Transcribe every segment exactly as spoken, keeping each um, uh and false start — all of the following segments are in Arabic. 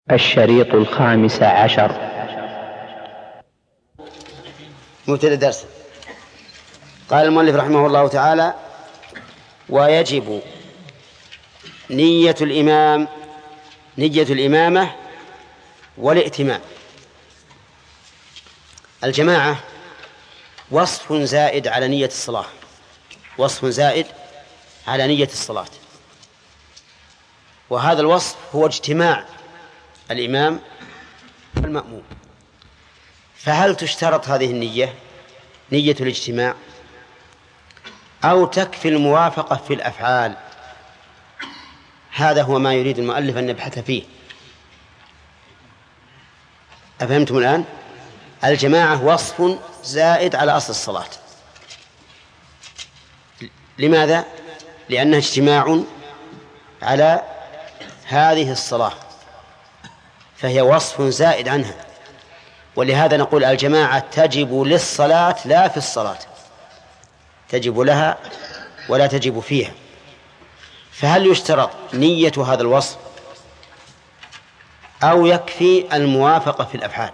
الشريط الخامس عشر. مبتدأ درس. قال المؤلف رحمه الله تعالى: ويجب نية الإمام نية الإمامة والائتمام. الجماعة وصف زائد على نية الصلاة، وصف زائد على نية الصلاة، وهذا الوصف هو اجتماع الإمام والمأموم. فهل تشترط هذه النية، نية الاجتماع، أو تكفي الموافقة في الأفعال؟ هذا هو ما يريد المؤلف أن يبحث فيه. أفهمتم الآن؟ الجماعة وصف زائد على أصل الصلاة. لماذا؟ لأنه اجتماع على هذه الصلاة، فهي وصف زائد عنها، ولهذا نقول الجماعة تجب للصلاة لا في الصلاة، تجب لها ولا تجب فيها. فهل يشترط نية هذا الوصف أو يكفي الموافقة في الأفعال؟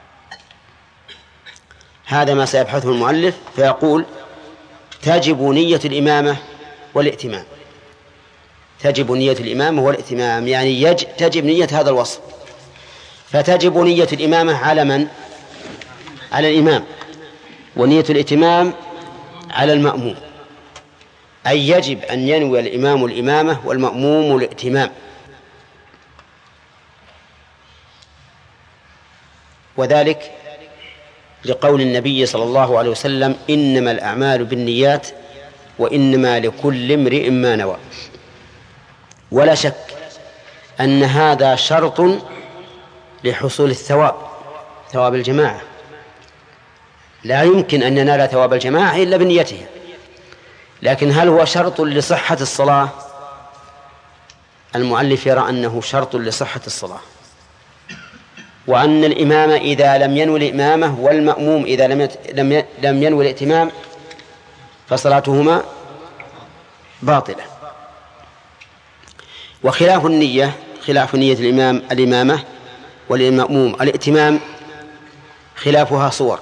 هذا ما سيبحثه المؤلف، فيقول: تجب نية الإمامة والائتمام. تجب نية الإمامة والائتمام يعني يج... تجب نية هذا الوصف. فتجب نية الإمامة على من؟ على الإمام، ونية الائتمام على المأموم، أي يجب أن ينوي الإمام الإمامة والمأموم الائتمام. وذلك لقول النبي صلى الله عليه وسلم: إنما الأعمال بالنيات وإنما لكل امرئ ما نوى. ولا شك أن هذا شرط لحصول الثواب، ثواب الجماعة. لا يمكن أن ننال ثواب الجماعة إلا بنيتها. لكن هل هو شرط لصحة الصلاة؟ المؤلف يرى أنه شرط لصحة الصلاة، وأن الإمام إذا لم ينوي الإمامة والمأموم إذا لم لم لم ينوي الائتمام فصلاتهما باطلة. وخلاف النية، خلاف نية الإمام الإمامة والمأموم الائتمام، خلافها صور.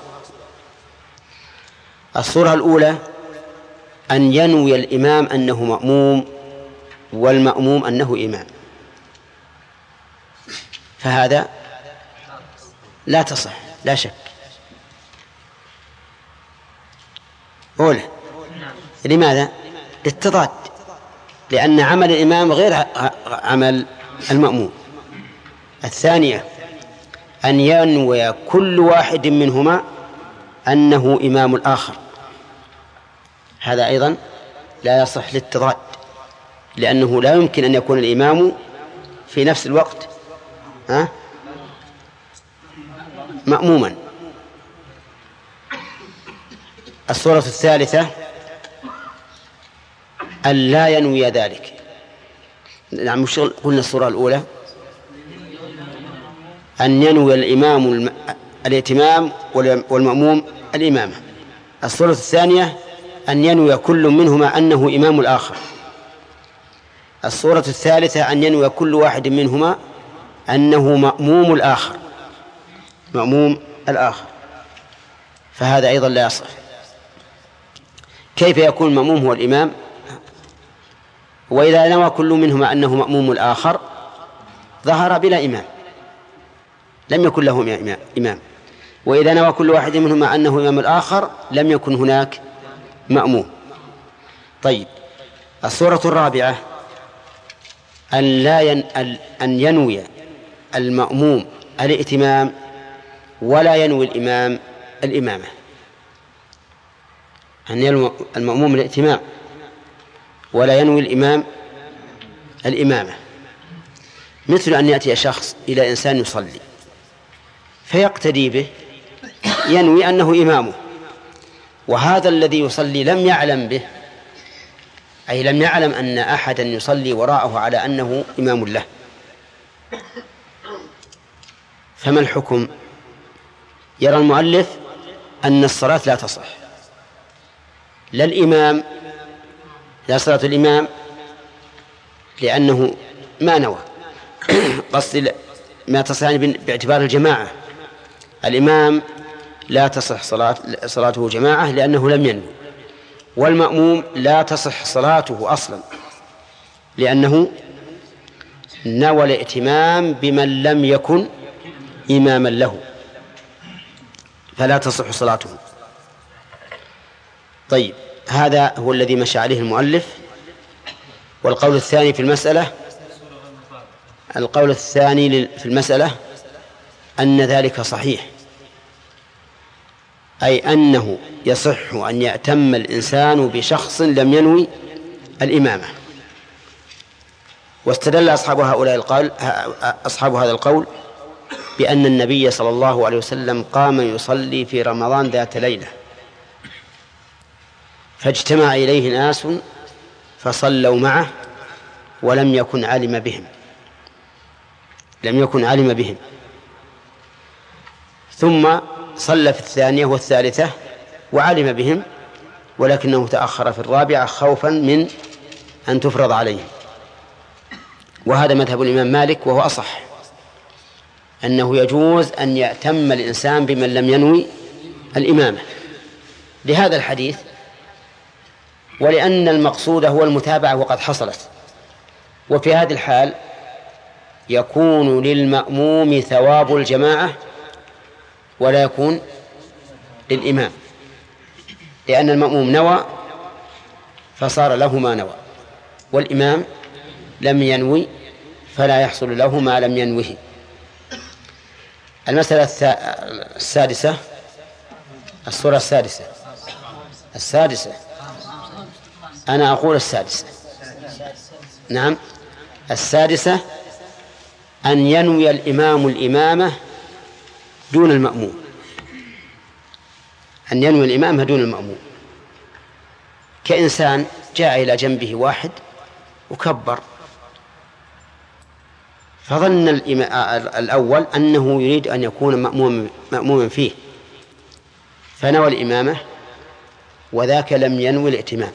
الصورة الأولى أن ينوي الإمام أنه مأموم والمأموم أنه إمام، فهذا لا تصح لا شك. أولى. لماذا؟ للتضاد، لأن عمل الإمام غير عمل المأموم. الثانية أن ينوي كل واحد منهما أنه إمام الآخر، هذا أيضا لا يصح للتضاد، لأنه لا يمكن أن يكون الإمام في نفس الوقت ها مأموما. الصورة الثالثة أن لا ينوي ذلك. نعم، مش قلنا الصورة الأولى أن ينوي الإمام الائتمام والمأموم الإمامة. الصورة الثانية أن ينوي كل منهما أنه إمام الآخر. الصورة الثالثة أن ينوي كل واحد منهما أنه مأموم الآخر، مأموم الآخر، فهذا أيضا لا يصح. كيف يكون المأموم هو الإمام؟ وإذا نوى كل منهما أنه مأموم الآخر ظهر بلا إمام، لم يكن له إمام. وإذا نوى كل واحد منهما أنه إمام الآخر لم يكن هناك مأموم. طيب، الصورة الرابعة أن لا ين... أن ينوي المأموم الائتمام ولا ينوي الإمام الإمامة. أن ينوي المأموم الائتمام ولا ينوي الإمام الإمامة، مثل أن يأتي شخص إلى إنسان يصلي فيقتدي به، ينوي أنه إمامه، وهذا الذي يصلي لم يعلم به، أي لم يعلم أن أحدا يصلي وراءه على أنه إمام له. فما الحكم؟ يرى المؤلف أن الصلاة لا تصح، لا الإمام لا صلاة الإمام، لأنه ما نوى. قصد ما تصح يعني باعتبار الجماعة. الإمام لا تصح صلاة صلاته جماعة لأنه لم ينوي، والمأموم لا تصح صلاته أصلا لأنه نوى الائتمام بمن لم يكن إماما له، فلا تصح صلاته. طيب، هذا هو الذي مشى عليه المؤلف. والقول الثاني في المسألة القول الثاني في المسألة أن ذلك صحيح، أي أنه يصح أن يأتم الإنسان بشخص لم ينوي الإمامة. واستدل أصحاب هؤلاء القول أصحاب هذا القول بأن النبي صلى الله عليه وسلم قام يصلي في رمضان ذات ليلة، فاجتمع إليه ناس فصلوا معه ولم يكن علم بهم لم يكن علم بهم ثم صلى في الثانية والثالثة وعلم بهم، ولكنه تأخر في الرابعة خوفا من أن تفرض عليه. وهذا مذهب الإمام مالك، وهو أصح، أنه يجوز أن يأتم الإنسان بمن لم ينوي الإمامة لهذا الحديث، ولأن المقصود هو المتابعة وقد حصلت. وفي هذه الحال يكون للمأموم ثواب الجماعة ولا يكون للإمام، لأن المأموم نوى فصار له ما نوى، والإمام لم ينوي فلا يحصل له ما لم ينوه. المسألة السادسة الصورة السادسة السادسة أنا أقول السادسة نعم السادسة أن ينوي الإمام الإمامة دون المأموم أن ينوي الإمامة دون المأموم. كإنسان جاء إلى جنبه واحد وكبر، فظن الأول أنه يريد أن يكون مأموما فيه فنوى الإمامة، وذاك لم ينوي الائتمام،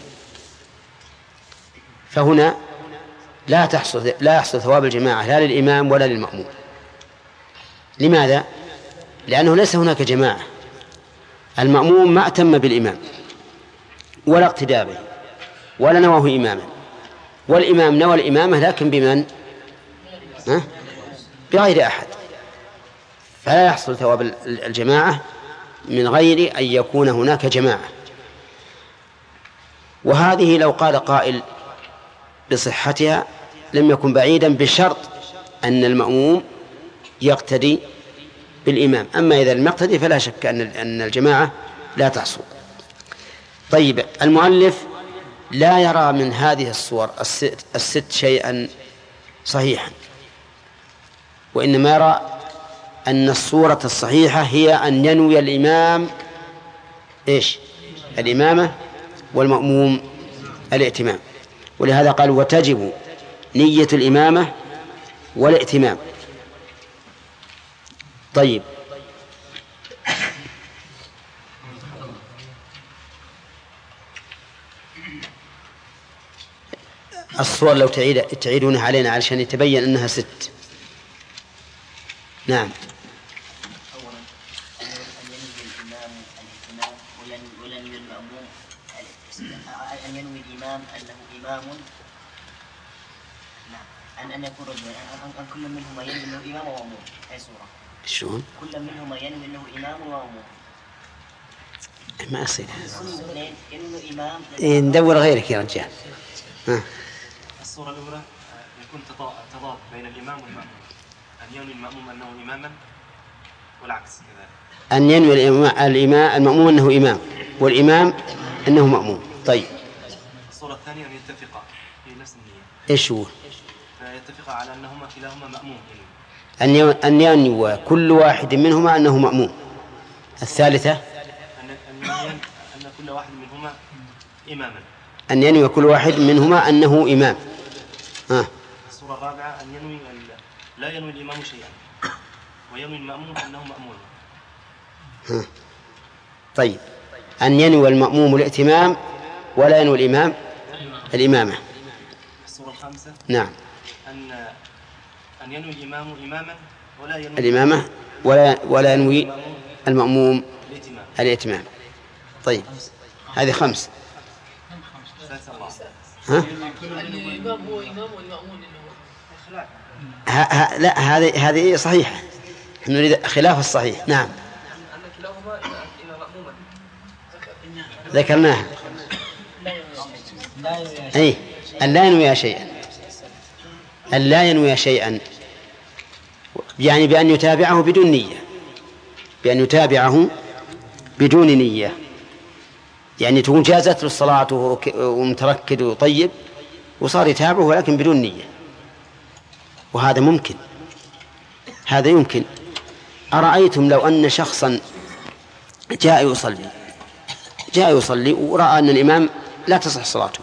فهنا لا تحصل لا يحصل ثواب الجماعة لا للإمام ولا للمأموم. لماذا؟ لأنه ليس هناك جماعة، المأموم ما أتم بالإمام ولا اقتدى به ولا نواه إماما، والإمام نوى الإمامة لكن بمن؟ ها؟ بغير أحد، فلا يحصل ثواب الجماعة من غير أن يكون هناك جماعة. وهذه لو قال قائل بصحتها لم يكن بعيدا بشرط أن المأموم يقتدي بالإمام، أما إذا لم يقتدي فلا شك أن الجماعة لا تحصل. طيب، المؤلف لا يرى من هذه الصور الست, الست شيئا صحيحا، وإنما يرى أن الصورة الصحيحة هي أن ينوي الإمام إيش؟ الإمامة والمأموم الائتمام. ولهذا قال وتجب نية الإمامة والائتمام. طيب، الصور لو تعيد تعيدونها علينا علشان يتبين أنها ست. نعم. أولا أن ينوي الإمام الائتمام وينوي المأموم أن ينوي الإمام أنه إمام. نعم. أن أن يكون رجلا أن كل منهما ينوي أنه إمام ومأموم. أي صورة؟ شلون؟ كل منهما ينوي أنه إمام ومأموم. ما أصير. ينوي إمام. إيه، ندور غيرك يا رجال. ها. الصورة الأولى يكون تضاد بين الإمام والمأموم، أن ينوي المأموم أنه إماما والعكس كذلك. أن ينوي الإمام المأموم أنه إمام والإمام أنه مأموم. طيب. الصورة الثانية أن يتفقا في نفس النية. إيش هو؟ فيتفقا على أنهما كلاهما مأموم. أن أن ينوي كل واحد منهما أنه مأموم. الثالثة أن أن أن كل واحد منهما إماما. أن ينوي كل واحد منهما أنه إمام. ها. الصورة الرابعة أن ينوي لا ينوي الإمام شيئا وينوي المأموم أنه مأمون. ها. طيب، أن ينوي المأموم الائتمام ولا ينوي الإمام الإمامة. الصورة الخامسة نعم. أن أن ينوي الإمام إماما ولا ينوي الإمامة ولا ولا ينوي المأموم الائتمام. الائتمام. طيب هذه خمس. ثالث أربعة. ها؟ الإمام هو إمام والمأمون إنه ها ها لا هذه هذه صحيحة. نريد خلاف الصحيح. نعم أن كلاهما إلى مأموما ذكرناها. أي أن لا ينوي شيئا، أن لا ينوي شيئا يعني بأن يتابعه بدون نية، بأن يتابعه بدون نية، يعني تكون جازت له الصلاة ومتركد وطيب وصار يتابعه ولكن بدون نية، وهذا ممكن، هذا يمكن. أرأيتم لو أن شخصا جاء يصلي جاء يصلي ورأى أن الإمام لا تصح صلاته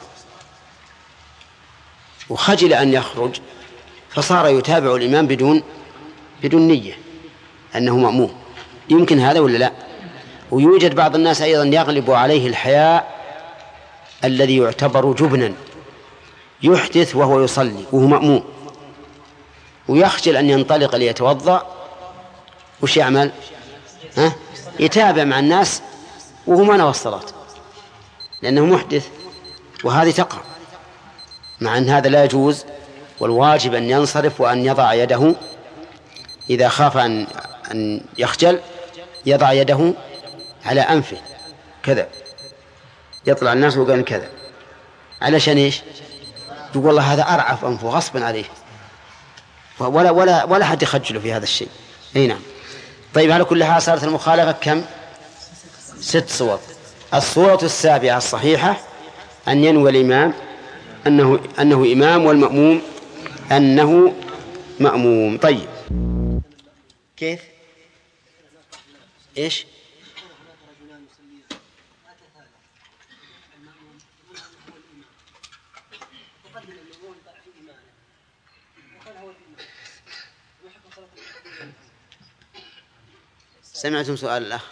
وخجل أن يخرج فصار يتابع الإمام بدون بدون نية أنه مأموم، يمكن هذا ولا لا؟ ويوجد بعض الناس أيضا يغلب عليه الحياء الذي يعتبر جبنا، يحدث وهو يصلي وهو مأموم ويخجل أن ينطلق ليتوضأ، وش يعمل؟ ها؟ يتابع مع الناس وهو ما نوى الصلاة لأنه محدث، وهذه تقع، مع أن هذا لا يجوز، والواجب أن ينصرف وأن يضع يده إذا خاف أن أن يخجل، يضع يده على أنفه كذا، يطلع الناس وقال كذا، علشان إيش؟ يقول والله هذا أرعف أنفه غصبا عليه، ولا ولا ولا حد يخجله في هذا الشيء. أي نعم. طيب على كل حال صارت المخالفة كم؟ ست صور. الصورة السابعة الصحيحة أن ينوي الإمام أنه أنه إمام والمأموم أنه مأموم. طيب كيف؟ إيش؟ سمعتم سؤال الأخ؟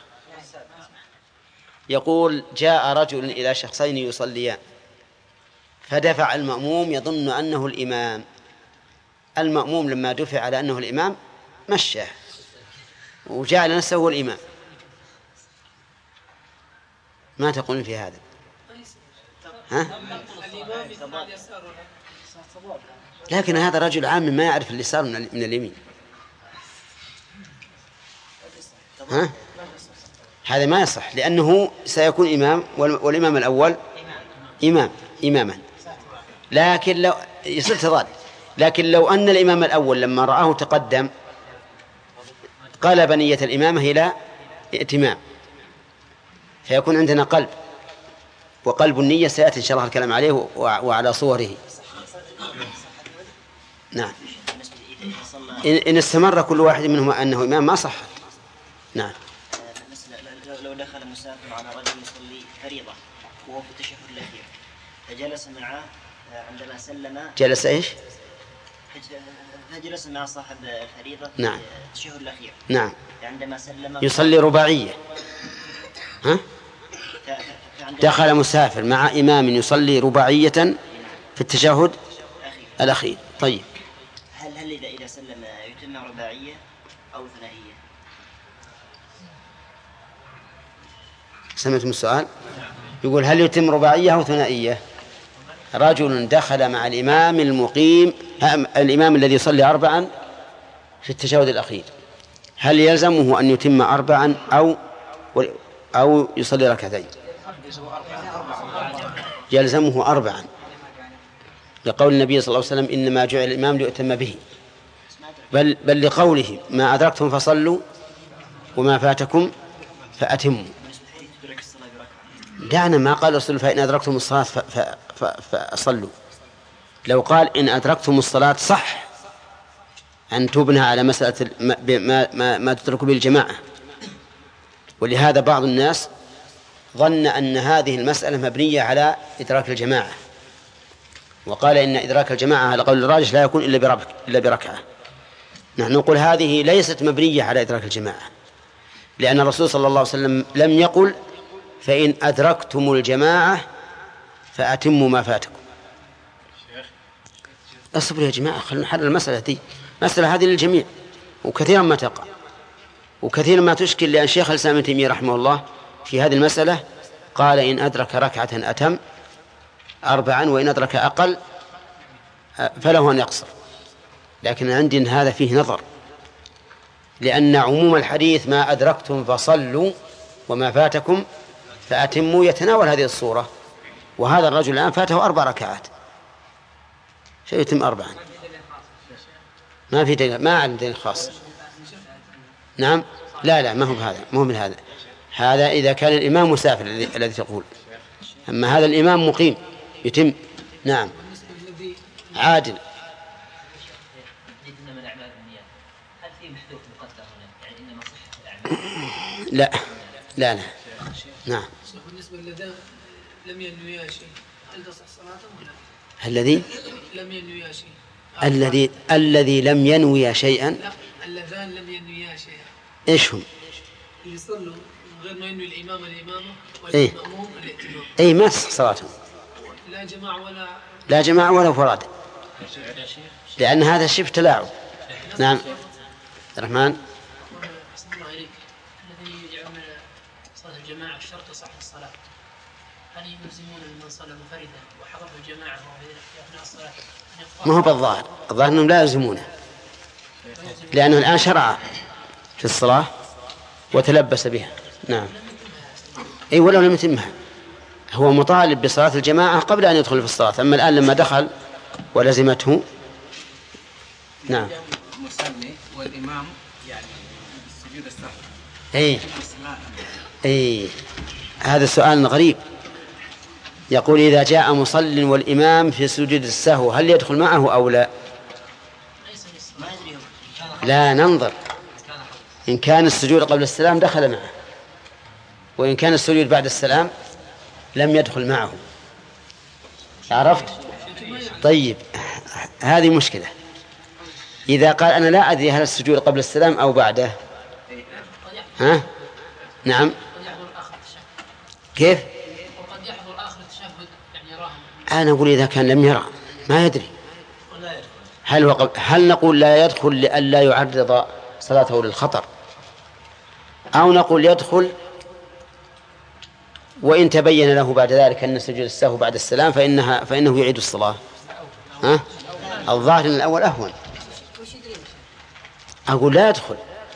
يقول جاء رجل إلى شخصين يصليان فدفع المأموم يظن أنه الإمام، المأموم لما دفع على أنه الإمام مشاه وجعل نفسه هو الإمام، ما تقولون في هذا؟ ها؟ لكن هذا رجل عام ما يعرف اليسار من اليمين، ها؟ هذا ما يصح لأنه سيكون إمام والإمام الأول إمام إماما، لكن لو يصير تضاد، لكن لو أن الإمام الأول لما رآه تقدم قلب نية الإمامة إلى ائتمام فيكون عندنا قلب، وقلب النية سيأتي إن شاء الله الكلام عليه وعلى صوره. نعم. إن استمر كل واحد منهما أنه إمام ما صحت. نعم. لو دخل مسافر على رجل يصلي فريضة وهو في التشهد الأخير فجلس معه عندما سلم، جلس إيش؟ فجلس مع صاحب الفريضة في نعم. التشهد الأخير. نعم. عندما سلم يصلي رباعية، ها؟ دخل مسافر مع إمام يصلي رباعية في التشهد الأخير. طيب هل هل إذا إذا سلم يتم رباعية أو ثنائية؟ سمعتم السؤال؟ يقول هل يتم رباعية أو ثنائية؟ رجل دخل مع الإمام المقيم الإمام الذي يصلي أربعا في التشهد الأخير، هل يلزمه أن يتم أربعا أو أو يصلي ركعتين؟ يلزمه أربعا لقول النبي صلى الله عليه وسلم إنما جعل الإمام ليؤتم به، بل بل لقوله ما أدركتم فصلوا وما فاتكم فأتموا. دعنا ما قال رسول فإن أدركتم الصلاة فصلوا، لو قال إن أدركتم الصلاة صح أن تبنى على مسألة ما, ما, ما تترك به الجماعة، ولهذا بعض الناس ظن أن هذه المسألة مبنية على إدراك الجماعة، وقال إن إدراك الجماعة على قول الراجح لا يكون إلا بركعة. نحن نقول هذه ليست مبنية على إدراك الجماعة، لأن الرسول صلى الله عليه وسلم لم يقل فإن أدركتم الجماعة فأتموا ما فاتكم. اصبروا يا جماعة خلنا نحل المسألة دي، مسألة هذه للجميع، وكثيرا ما تقع، وكثيرا ما تشكل، لأن شيخ الإسلام ابن تيمية رحمه الله في هذه المسألة قال إن أدرك ركعة أتم أربعا، وإن أدرك أقل فله أن يقصر. لكن عندي إن هذا فيه نظر، لأن عموم الحديث ما أدركتم فصلوا وما فاتكم فأتموا يتناول هذه الصورة، وهذا الرجل الآن فاته أربع ركعات، شيء يتم أربعا، ما في دليل، ما عندنا دليل خاص. نعم، لا لا ما هو بهذا، ما هو من هذا. هذا إذا كان الإمام مسافر الذي تقول، أما هذا الإمام مقيم يتم. نعم عادل. لا لا لا نعم. بالنسبة للذين لم ينويا شيء هل تصح صلاته ولا لا؟ الذي لم ينويا شيء الذي الذي لم ينوي شيئا. لا، اللذان لم ينويا شيئا. ايش هم؟ يصلوا من غير ما ينوي الإمام الإمامة إيه؟ والمأموم الائتمام. اي ما تصح صلاتهم، لا جماعة ولا لا جماعة ولا فراد، لأن هذا شبه تلاعب. نعم الرحمن. أحسن الله إليك. الذين يجعلون صلاة الجماعة الشرط صح الصلاة، هل يلزمون من صلى منفردا وحضره الجماعة في أثناء الصلاة؟ ما هو بالظاهر، الظاهر أنهم لا يلزمونه، لأنه الآن شرع في الصلاة وتلبس بها. نعم أي ولو لم يتمها، هو مطالب بصلاة الجماعة قبل أن يدخل في الصلاة، أما الآن لما دخل ولزمته. نعم المصلي والإمام يعني السجود السهو. أي أي هذا سؤال غريب. يقول إذا جاء مصل والإمام في سجود السهو هل يدخل معه أو لا؟ لا، ننظر. إن كان السجود قبل السلام دخل معه، وإن كان السجود بعد السلام لم يدخل معه. عرفت؟ طيب هذه مشكلة. إذا قال أنا لا أدري هل السجود قبل السلام أو بعده. ها؟ نعم. كيف؟ وقد يحضر آخر التشهد يعني يراهم. أنا أقول إذا كان لم يرى ما يدري هل هو قبل، هل نقول لا يدخل لئلا يعرض صلاته للخطر، أو نقول يدخل وإن تبين له بعد ذلك أن سجود السهو بعد السلام فإنها فإنه يعيد الصلاة. ها؟ الظاهر أن الأول أهون. أقول لا يدخل.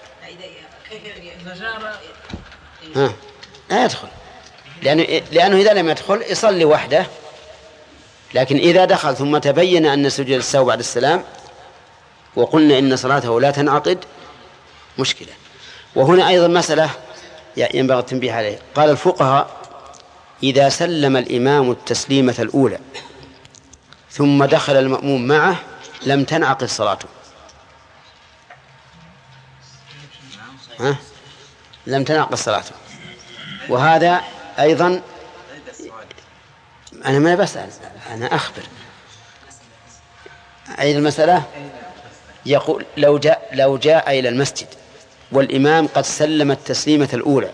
ها؟ لا يدخل، لأنه, لأنه إذا لم يدخل يصلي وحده، لكن إذا دخل ثم تبين أن سجود السهو بعد السلام وقلنا إن صلاته لا تنعقد مشكلة. وهنا أيضا مسألة ينبغي التنبيه عليه. قال الفقهاء إذا سلم الإمام التسليمة الأولى ثم دخل المأموم معه لم تنعقد صلاته. ها؟ لم تنعقد صلاته. وهذا أيضا أنا ما بسأل، أنا أخبر. أي المسألة يقول لو جاء لو جاء إلى المسجد والإمام قد سلم التسليمة الأولى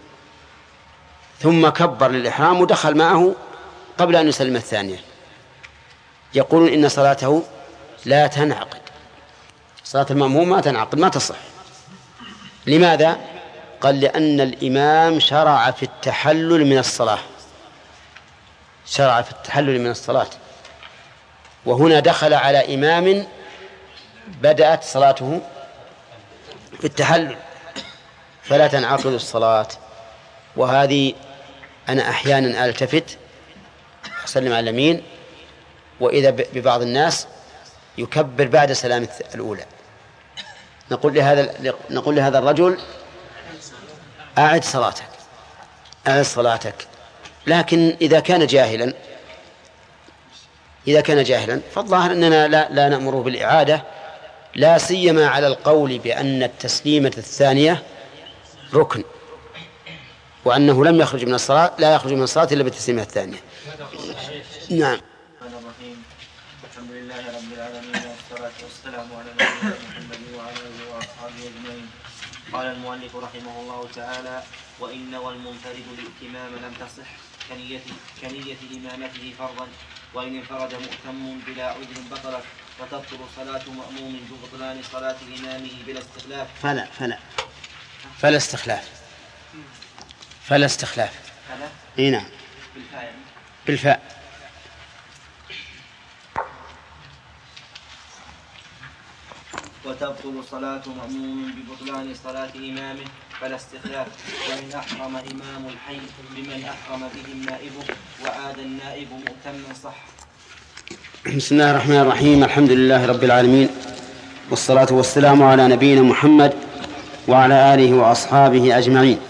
ثم كبر للإحرام ودخل معه قبل أن يسلم الثانية، يقولون إن صلاته لا تنعقد، صلاة المأموم ما تنعقد، ما تصح. لماذا؟ قال لأن الإمام شرع في التحلل من الصلاة، شرع في التحلل من الصلاة، وهنا دخل على إمام بدأت صلاته في التحلل فلا تنعقد الصلاة. وهذه أنا أحيانا ألتفت أسلم على اليمين وإذا ببعض الناس يكبر بعد سلام الأولى، نقول لهذا نقول لهذا الرجل أعد صلاتك أعد صلاتك. لكن إذا كان جاهلا إذا كان جاهلا فالظاهر أننا لا, لا نأمره بالإعادة، لا سيما على القول بأن التسليمة الثانية ركن، وأنه لم يخرج من الصلاة لا يخرج من الصلاة إلا بالتسليمة الثانية. نعم. الحمد لله رب العالمين والصلاة والسلام على نبينا محمد وعلى آله وأصحابه أجمعين. قال المؤلف رحمه الله تعالى: وإن والمنفرد الائتمام لم تصح كنية, كنية إمامته فرضا، وإن انفرد مؤتم بلا عذر بطلت، وتبطل صلاة مأموم ببطلان صلاة إمامه بلا استخلاف. فلا فلا فلا استخلاف فلا استخلاف فلا إيه نعم بالفاء يعني. بالفاء. وتبطل صلاة مأموم ببطلان صلاة إمامه فلا استخلاف. وإن أحرم إمام الحي بمن أحرم به النائب وعاد النائب مؤتما صح. بسم الله الرحمن الرحيم. الحمد لله رب العالمين، والصلاة والسلام على نبينا محمد وعلى آله وأصحابه أجمعين.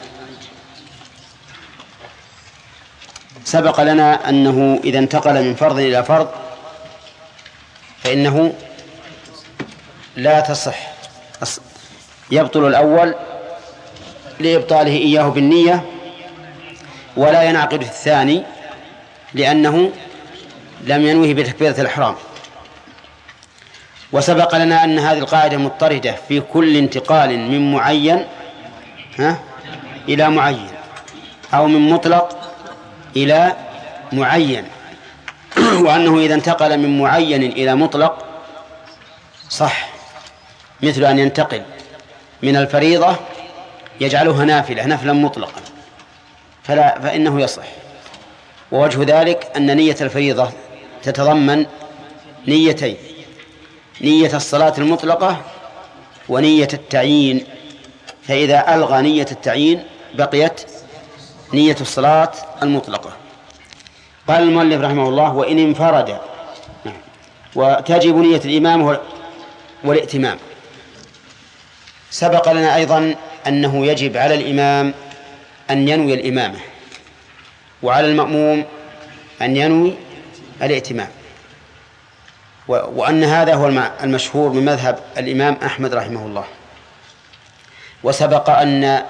سبق لنا أنه إذا انتقل من فرض إلى فرض فإنه لا تصح، يبطل الأول لإبطاله إياه بالنية، ولا ينعقد في الثاني لأنه لم ينوه بتكبيرة الإحرام. وسبق لنا أن هذه القاعدة مضطردة في كل انتقال من معين ها إلى معين، أو من مطلق إلى معين، وأنه إذا انتقل من معين إلى مطلق صح، مثل أن ينتقل من الفريضة يجعلها نافلة نفلا مطلقا فلا فإنه يصح. ووجه ذلك أن نية الفريضة تتضمن نيتين: نية الصلاة المطلقة ونية التعيين، فإذا ألغى نية التعيين بقيت نية الصلاة المطلقة. قال المؤلف رحمه الله: وإن انفرد. وتجب نية الإمام والائتمام. سبق لنا أيضا أنه يجب على الإمام أن ينوي الإمامة، وعلى المأموم أن ينوي الائتمام، وأن هذا هو المشهور من مذهب الإمام أحمد رحمه الله. وسبق أن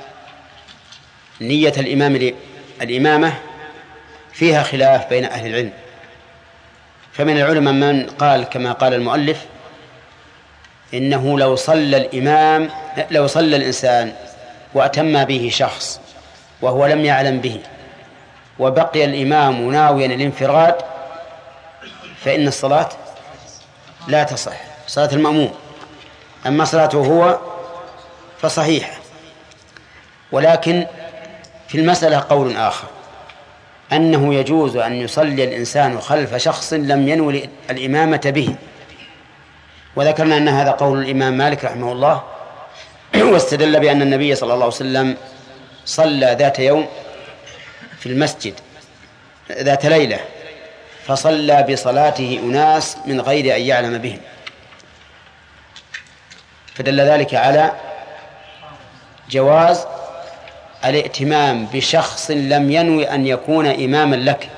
نية الإمام الإمامة فيها خلاف بين أهل العلم، فمن العلماء من قال كما قال المؤلف: إنه لو صلى الإمام لو صلى الإنسان وأتم به شخص وهو لم يعلم به وبقي الإمام ناويا الانفراد فإن الصلاة لا تصح، صلاة المأموم. أما صلاته هو فصحيحة. ولكن في المسألة قول آخر، أنه يجوز أن يصلي الإنسان خلف شخص لم ينوي الإمامة به، وذكرنا أن هذا قول الإمام مالك رحمه الله، واستدل بأن النبي صلى الله عليه وسلم صلى ذات يوم في المسجد ذات ليلة، فصلى بصلاته أناس من غير أن يعلم بهم، فدل ذلك على جواز الائتمام بشخص لم ينوي أن يكون إماما لك.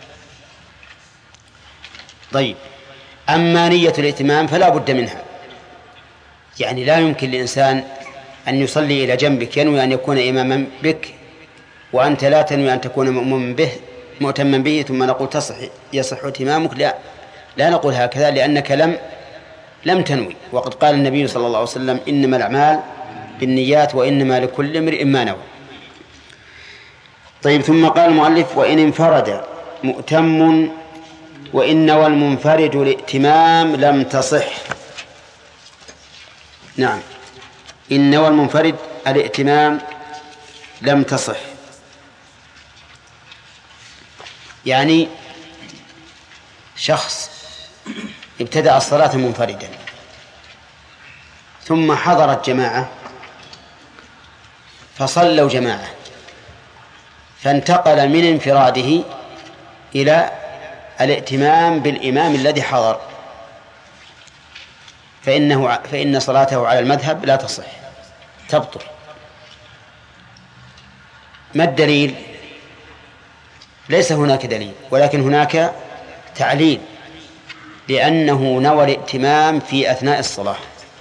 طيب، أما نية الائتمام فلا بد منها، يعني لا يمكن لإنسان أن يصلي إلى جنبك ينوي أن يكون إماما بك وأنت لا تنوي أن تكون مؤمما به مؤتما به ثم نقول تصح يصح ائتمامك. لا لا نقول هكذا، لأنك لم لم تنوي. وقد قال النبي صلى الله عليه وسلم: إنما الأعمال بالنيات وإنما لكل امرئ ما نوى. طيب، ثم قال المؤلف: وإن انفرد مؤتم وإن نوى المنفرد الائتمام لم تصح. نعم، إن نوى المنفرد الائتمام لم تصح، يعني شخص ابتدأ الصلاة منفردا ثم حضرت جماعة فصلوا جماعة، فانتقل من انفراده إلى الائتمام بالإمام الذي حضر، فإنه فإن صلاته على المذهب لا تصح، تبطل. ما الدليل؟ ليس هناك دليل، ولكن هناك تعليل، لأنه نوى الائتمام في أثناء الصلاة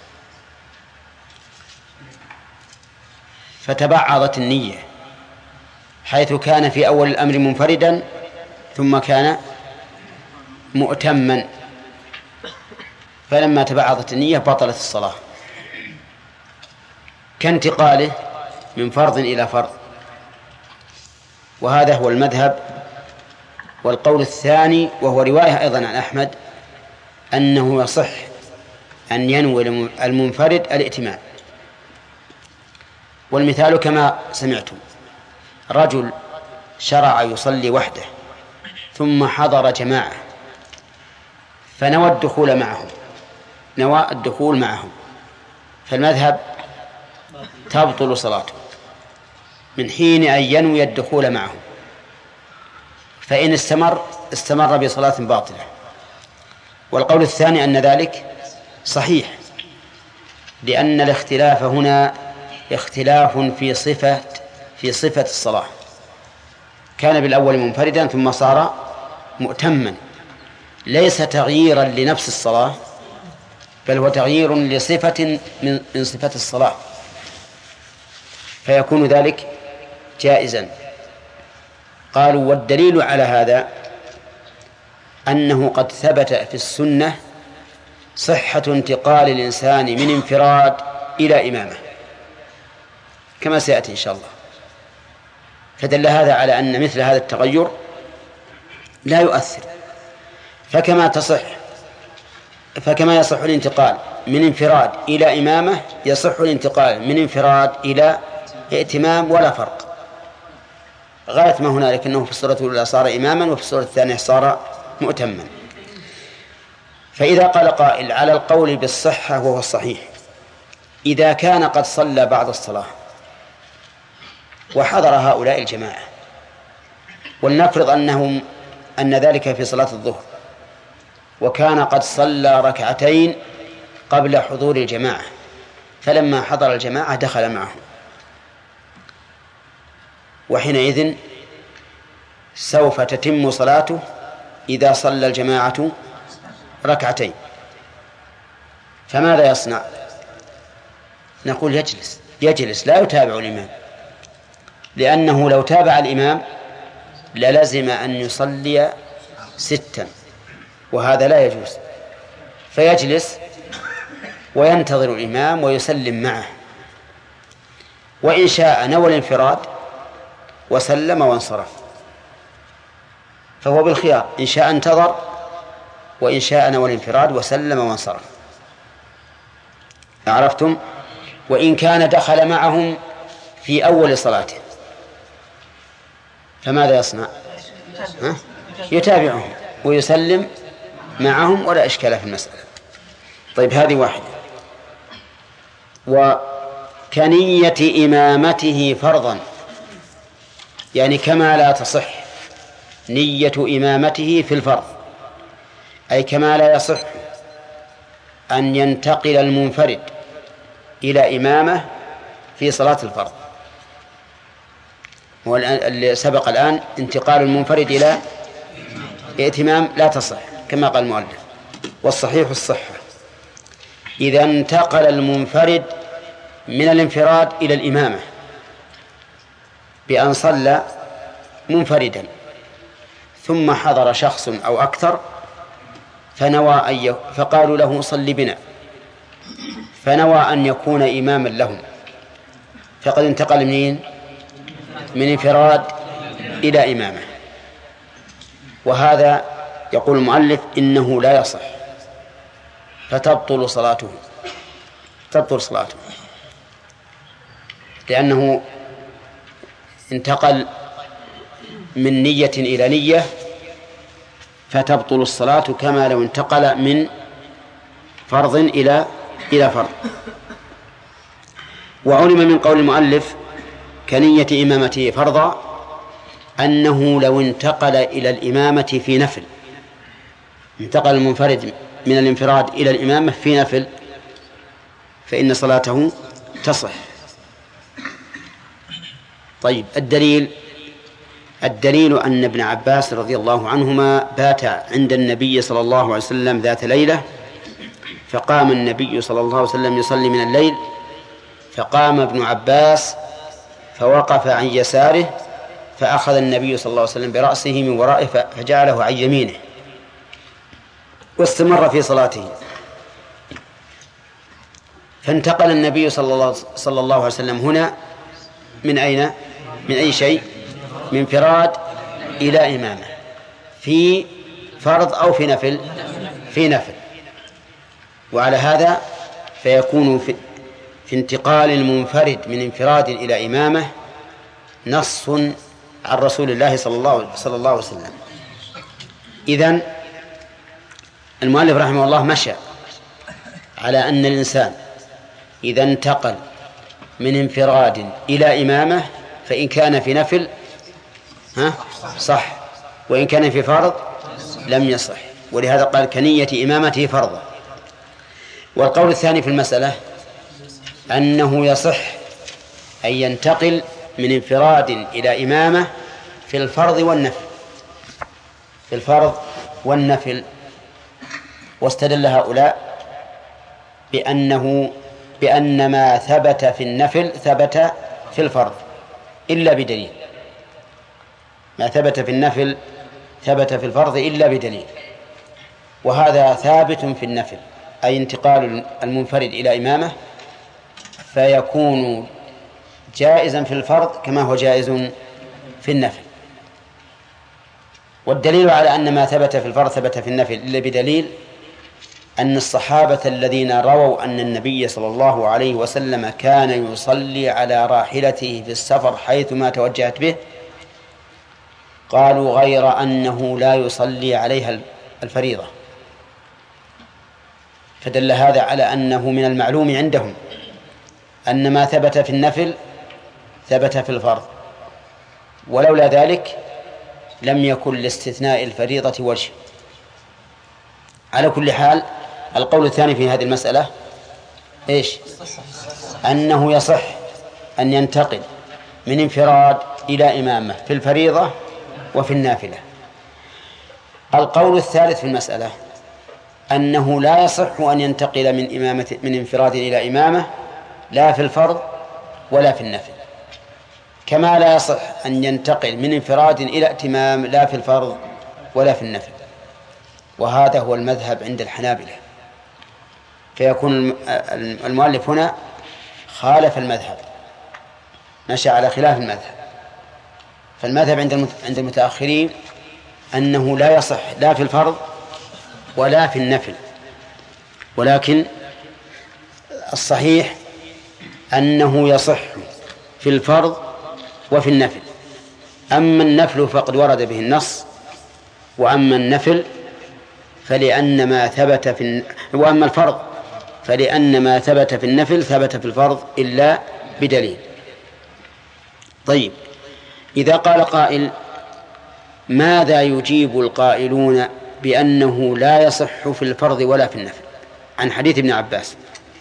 فتبعضت النية، حيث كان في أول الأمر منفردا ثم كان مؤتما، فلما تبعضت النية بطلت الصلاة، كانتقاله من فرض إلى فرض. وهذا هو المذهب. والقول الثاني وهو رواية أيضا عن أحمد أنه يصح أن ينوي المنفرد الائتمام. والمثال كما سمعتم: رجل شرع يصلي وحده ثم حضر جماعة فنوى الدخول معهم نوى الدخول معهم فالمذهب تبطل صلاته من حين أن ينوي الدخول معهم، فإن استمر استمر بصلاة باطلة. والقول الثاني أن ذلك صحيح، لأن الاختلاف هنا اختلاف في صفة في صفة الصلاة. كان بالأول منفردا ثم صار مؤتما، ليس تغييرا لنفس الصلاة بل هو تغيير لصفة من صفة الصلاة، فيكون ذلك جائزا. قالوا: والدليل على هذا أنه قد ثبت في السنة صحة انتقال الإنسان من انفراد إلى إمامة كما سيأتي إن شاء الله، فدل هذا على أن مثل هذا التغير لا يؤثر. فكما تصح فكما يصح الانتقال من انفراد إلى إمامة يصح الانتقال من انفراد إلى ائتمام، ولا فرق. غاية ما هنالك أنه في الصورة الأولى صار إماما وفي الصورة الثانية صار مؤتما. فإذا قال قائل على القول بالصحة وهو الصحيح: إذا كان قد صلى بعض الصلاة وحضر هؤلاء الجماعة، ولنفرض أنهم أن ذلك في صلاة الظهر، وكان قد صلى ركعتين قبل حضور الجماعة، فلما حضر الجماعة دخل معهم، وحينئذ سوف تتم صلاته إذا صلى الجماعة ركعتين. فماذا يصنع؟ نقول يجلس يجلس لا يتابع الإمام، لأنه لو تابع الإمام للزم أن يصلي ستا، وهذا لا يجوز. فيجلس وينتظر الإمام ويسلم معه، وإن شاء نوى الانفراد وسلم وانصرف، فهو بالخيار، إن شاء انتظر وإن شاء نوى الانفراد وسلم وانصرف. عرفتم؟ وإن كان دخل معهم في أول صلاته فماذا يصنع؟ ها؟ يتابعهم ويسلم معهم ولا إشكال في المسألة. طيب، هذه واحدة. وكنية إمامته فرضا، يعني كما لا تصح نية إمامته في الفرض، أي كما لا يصح أن ينتقل المنفرد إلى إمامة في صلاة الفرض. واللي سبق الآن انتقال المنفرد إلى ائتمام لا تصح كما قال المؤلف. والصحيح الصحة إذا انتقل المنفرد من الانفراد إلى الإمامة بأن صلى منفردا ثم حضر شخص أو أكثر فنوى أن فقالوا له صل بنا، فنوى أن يكون إماما لهم، فقد انتقل منين؟ من انفراد إلى إمامة. وهذا يقول المؤلف إنه لا يصح، فتبطل صلاته تبطل صلاته لأنه انتقل من نية إلى نية، فتبطل الصلاة كما لو انتقل من فرض إلى إلى فرض. وعلم من قول المؤلف كنية إمامته فرضا أنه لو انتقل إلى الإمامة في نفل، انتقل المنفرد من الانفراد إلى الإمامة في نفل، فإن صلاته تصح. طيب، الدليل الدليل أن ابن عباس رضي الله عنهما بات عند النبي صلى الله عليه وسلم ذات ليلة، فقام النبي صلى الله عليه وسلم يصلي من الليل، فقام ابن عباس فوقف عن يساره، فأخذ النبي صلى الله عليه وسلم برأسه من ورائه فجعله عن يمينه، واستمر في صلاته. فانتقل النبي صلى الله عليه وسلم هنا من أين؟ من أي شيء؟ من انفراد إلى إمامة في فرض أو في نفل؟ في نفل. وعلى هذا فيكون في, في انتقال المنفرد من انفراد إلى إمامة نص عن رسول الله صلى الله, صلى الله عليه وسلم. إذن المؤلف رحمه الله مشى على أن الإنسان إذا انتقل من انفراد إلى إمامة فإن كان في نفل ها صح، وإن كان في فرض لم يصح، ولهذا قال كنية إمامته فرضا. والقول الثاني في المسألة أنه يصح أن ينتقل من انفراد إلى إمامة في الفرض والنفل، في الفرض والنفل. واستدل هؤلاء بأنه بأن ما ثبت في النفل ثبت في الفرض إلا بدليل، ما ثبت في النفل ثبت في الفرض إلا بدليل، وهذا ثابت في النفل، أي انتقال المنفرد إلى إمامة فيكون جائزا في الفرض كما هو جائز في النفل. والدليل على أن ما ثبت في الفرض ثبت في النفل إلا بدليل أن الصحابة الذين رووا أن النبي صلى الله عليه وسلم كان يصلي على راحلته في السفر حيثما توجهت به قالوا غير أنه لا يصلي عليها الفريضة، فدل هذا على أنه من المعلوم عندهم أن ما ثبت في النفل ثبت في الفرض، ولولا ذلك لم يكن لاستثناء الفريضة وجه. على كل حال القول الثاني في هذه المسألة إيش؟ أنه يصح أن ينتقل من انفراد إلى إمامة في الفريضة وفي النافلة. القول الثالث في المسألة أنه لا يصح أن ينتقل من إمامة من انفراد إلى إمامة لا في الفرض ولا في النفل، كما لا يصح أن ينتقل من انفراد إلى ائتمام لا في الفرض ولا في النفل. وهذا هو المذهب عند الحنابلة، فيكون المؤلف هنا خالف المذهب، مشى على خلاف المذهب. فالمذهب عند المتأخرين أنه لا يصح لا في الفرض ولا في النفل، ولكن الصحيح أنه يصح في الفرض وفي النفل. أما النفل فقد ورد به النص، وأما النفل فلأن ما ثبت في الن... وأما الفرض فلأن ما ثبت في النفل ثبت في الفرض إلا بدليل. طيب، إذا قال قائل ماذا يجيب القائلون بأنه لا يصح في الفرض ولا في النفل عن حديث ابن عباس؟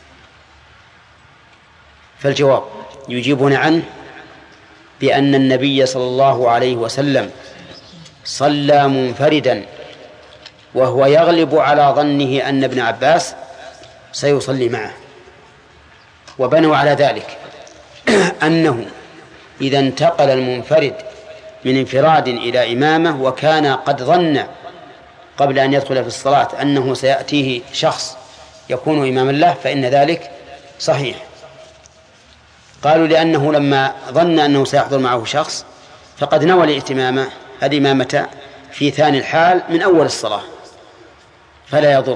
فالجواب يجيبون عنه بأن النبي صلى الله عليه وسلم صلى منفردا وهو يغلب على ظنه أن ابن عباس سيصلي معه، وبنوا على ذلك أنه إذا انتقل المنفرد من انفراد إلى إمامة وكان قد ظن قبل أن يدخل في الصلاة أنه سيأتيه شخص يكون إماما له فإن ذلك صحيح. قالوا لأنه لما ظن أنه سيحضر معه شخص فقد نوى الائتمام الإمامة في ثاني الحال من أول الصلاة فلا يضر.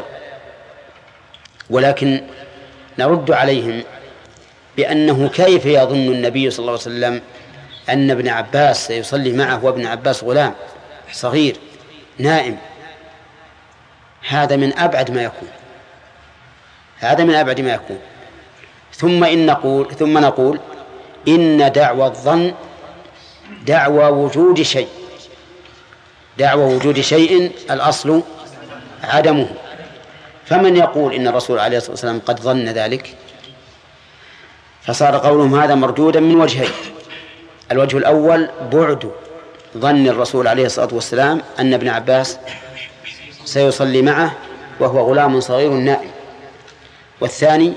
ولكن نرد عليهم بأنه كيف يظن النبي صلى الله عليه وسلم أن ابن عباس سيصلي معه وابن عباس غلام صغير نائم؟ هذا من أبعد ما يكون، هذا من أبعد ما يكون. ثم إن نقول ثم نقول إن دعوى الظن دعوى وجود شيء، دعوى وجود شيء الأصل عدمه. فمن يقول إن الرسول عليه الصلاة والسلام قد ظن ذلك فصار قولهم هذا مردودا من وجهين. الوجه الأول بعد ظن الرسول عليه الصلاة والسلام أن ابن عباس سيصلي معه وهو غلام صغير نائم، والثاني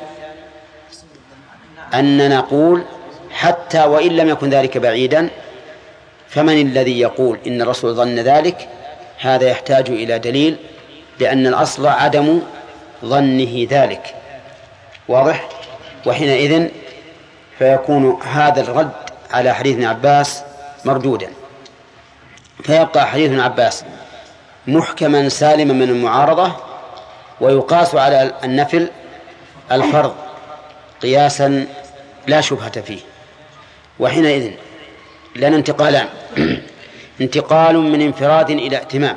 أن نقول حتى وإن لم يكن ذلك بعيدا فمن الذي يقول إن الرسول ظن ذلك؟ هذا يحتاج إلى دليل، لأن الأصل عدم ظنه ذلك. واضح؟ وحينئذ فيكون هذا الرد على حديث ابن عباس مردودا، فيبقى حديث ابن عباس محكما سالما من المعارضة ويقاس على النفل الفرض قياسا لا شبهة فيه. وحينئذ لنا انتقالان: انتقال من انفراد إلى ائتمام،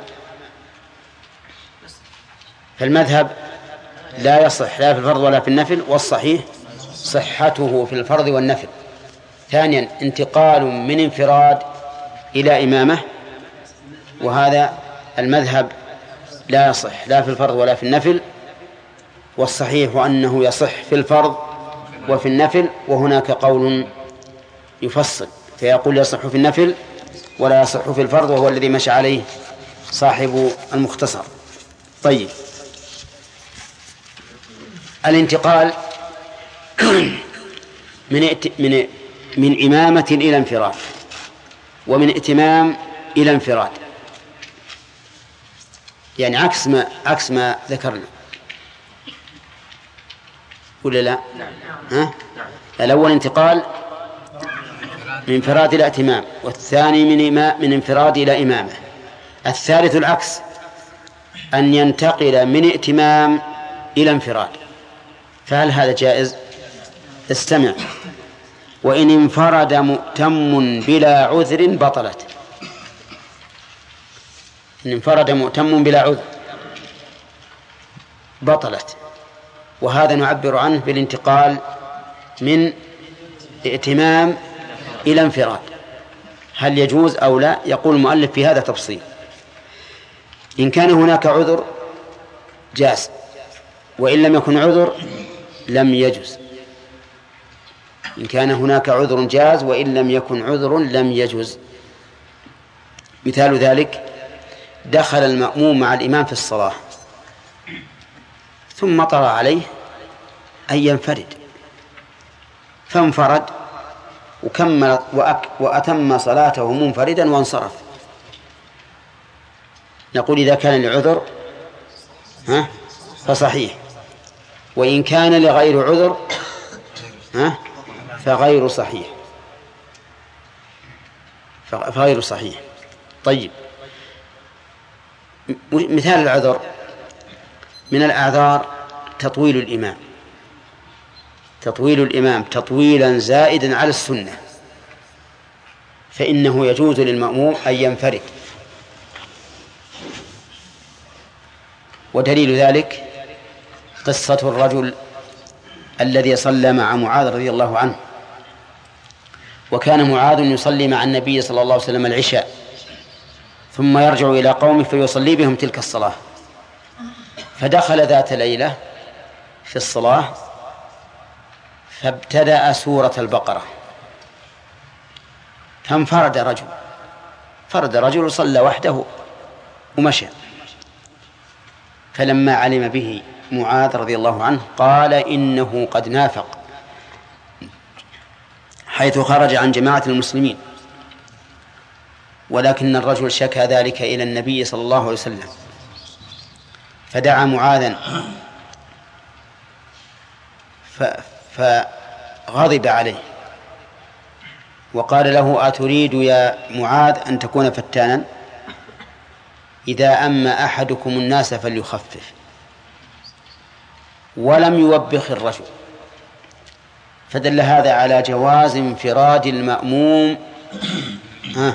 فالمذهب لا يصح لا في الفرض ولا في النفل، والصحيح صحته في الفرض والنفل. ثانيا انتقال من انفراد إلى إمامة، وهذا المذهب لا يصح لا في الفرض ولا في النفل، والصحيح أنه يصح في الفرض وفي النفل. وهناك قول يفصل فيقول يصح في النفل ولا يصح في الفرض، وهو الذي مشى عليه صاحب المختصر. طيب، الانتقال من من من إمامة إلى انفراد، ومن ائتمام إلى انفراد، يعني عكس ما عكس ما ذكرنا، ولا لا؟ ها؟ الأول انتقال من انفراد إلى ائتمام، والثاني من إماء من انفراد إلى إمامة. الثالث العكس، أن ينتقل من ائتمام إلى انفراد. فهل هذا جائز؟ استمع: وإن انفرد مؤتم بلا عذر بطلت. إن انفرد مؤتم بلا عذر بطلت، وهذا نعبر عنه بالانتقال من ائتمام إلى انفراد. هل يجوز أو لا؟ يقول المؤلف في هذا تفصيل. إن كان هناك عذر جاز، وإن لم يكن عذر لم يجوز. إن كان هناك عذر جاز، وإن لم يكن عذر لم يجوز. مثال ذلك: دخل المأموم مع الإمام في الصلاة، ثم طرأ عليه أن ينفرد، فانفرد وكمل وأتم صلاته منفردا وانصرف. نقول إذا كان لعذر ها فصحيح، وإن كان لغير عذر ها فغير صحيح فغير صحيح. طيب، مثال العذر: من الأعذار تطويل الإمام تطويل الإمام تطويلا زائدا على السنة، فإنه يجوز للمأموم أن ينفرد. ودليل ذلك قصة الرجل الذي صلى مع معاذ رضي الله عنه، وكان معاذ يصلي مع النبي صلى الله عليه وسلم العشاء، ثم يرجع إلى قومه فيصلي بهم تلك الصلاة. فدخل ذات ليلة في الصلاة فابتدأ سورة البقرة، فانفرد رجل فرد رجل صلى وحده ومشى. فلما علم به معاذ رضي الله عنه قال إنه قد نافق، حيث خرج عن جماعة المسلمين. ولكن الرجل شكى ذلك إلى النبي صلى الله عليه وسلم، فدعا معاذا فغضب عليه وقال له: أتريد يا معاذ أن تكون فتانا؟ إذا أما أحدكم الناس فليخفف. ولم يوبخ الرجل، فدل هذا على جواز انفراد المأموم ها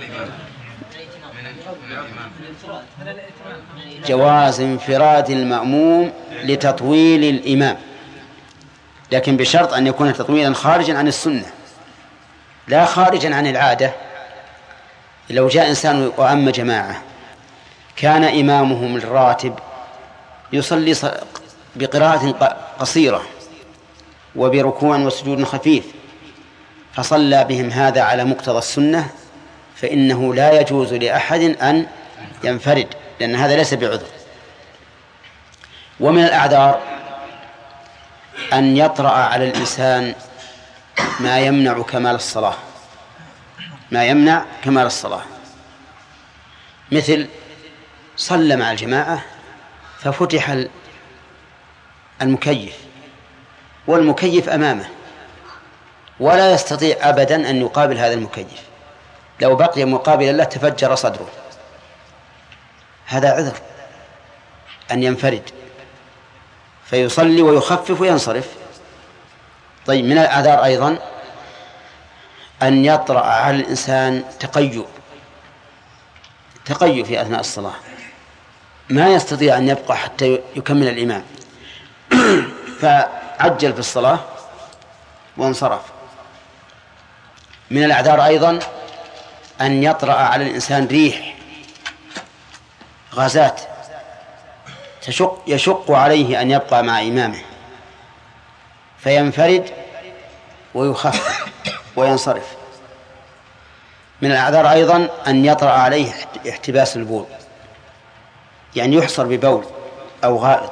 جواز انفراد المأموم لتطويل الإمام، لكن بشرط أن يكون تطويلا خارجا عن السنة لا خارجا عن العادة. لو جاء إنسان وأم جماعة كان إمامهم الراتب يصلي بقراءة قصيرة وبركوع وسجود خفيف، فصلى بهم هذا على مقتضى السنة، فإنه لا يجوز لأحد أن ينفرد، لأن هذا ليس بعذر. ومن الأعذار أن يطرأ على الإنسان ما يمنع كمال الصلاة ما يمنع كمال الصلاة مثل صلى مع الجماعة ففتح المكيف والمكيف أمامه ولا يستطيع أبدا أن يقابل هذا المكيف، لو بقي مقابل له تفجر صدره. هذا عذر أن ينفرد، فيصلي ويخفف وينصرف. طيب من الأعذار أيضا أن يطرأ على الإنسان تقيؤ تقيؤ في أثناء الصلاة، ما يستطيع أن يبقى حتى يكمل الإمام فعجل في الصلاة وانصرف. من الأعذار أيضا أن يطرأ على الإنسان ريح غازات تشق يشق عليه أن يبقى مع إمامه فينفرد ويخفف وينصرف. من الأعذار أيضا أن يطرأ عليه احتباس البول، يعني يحصر ببول أو غائط،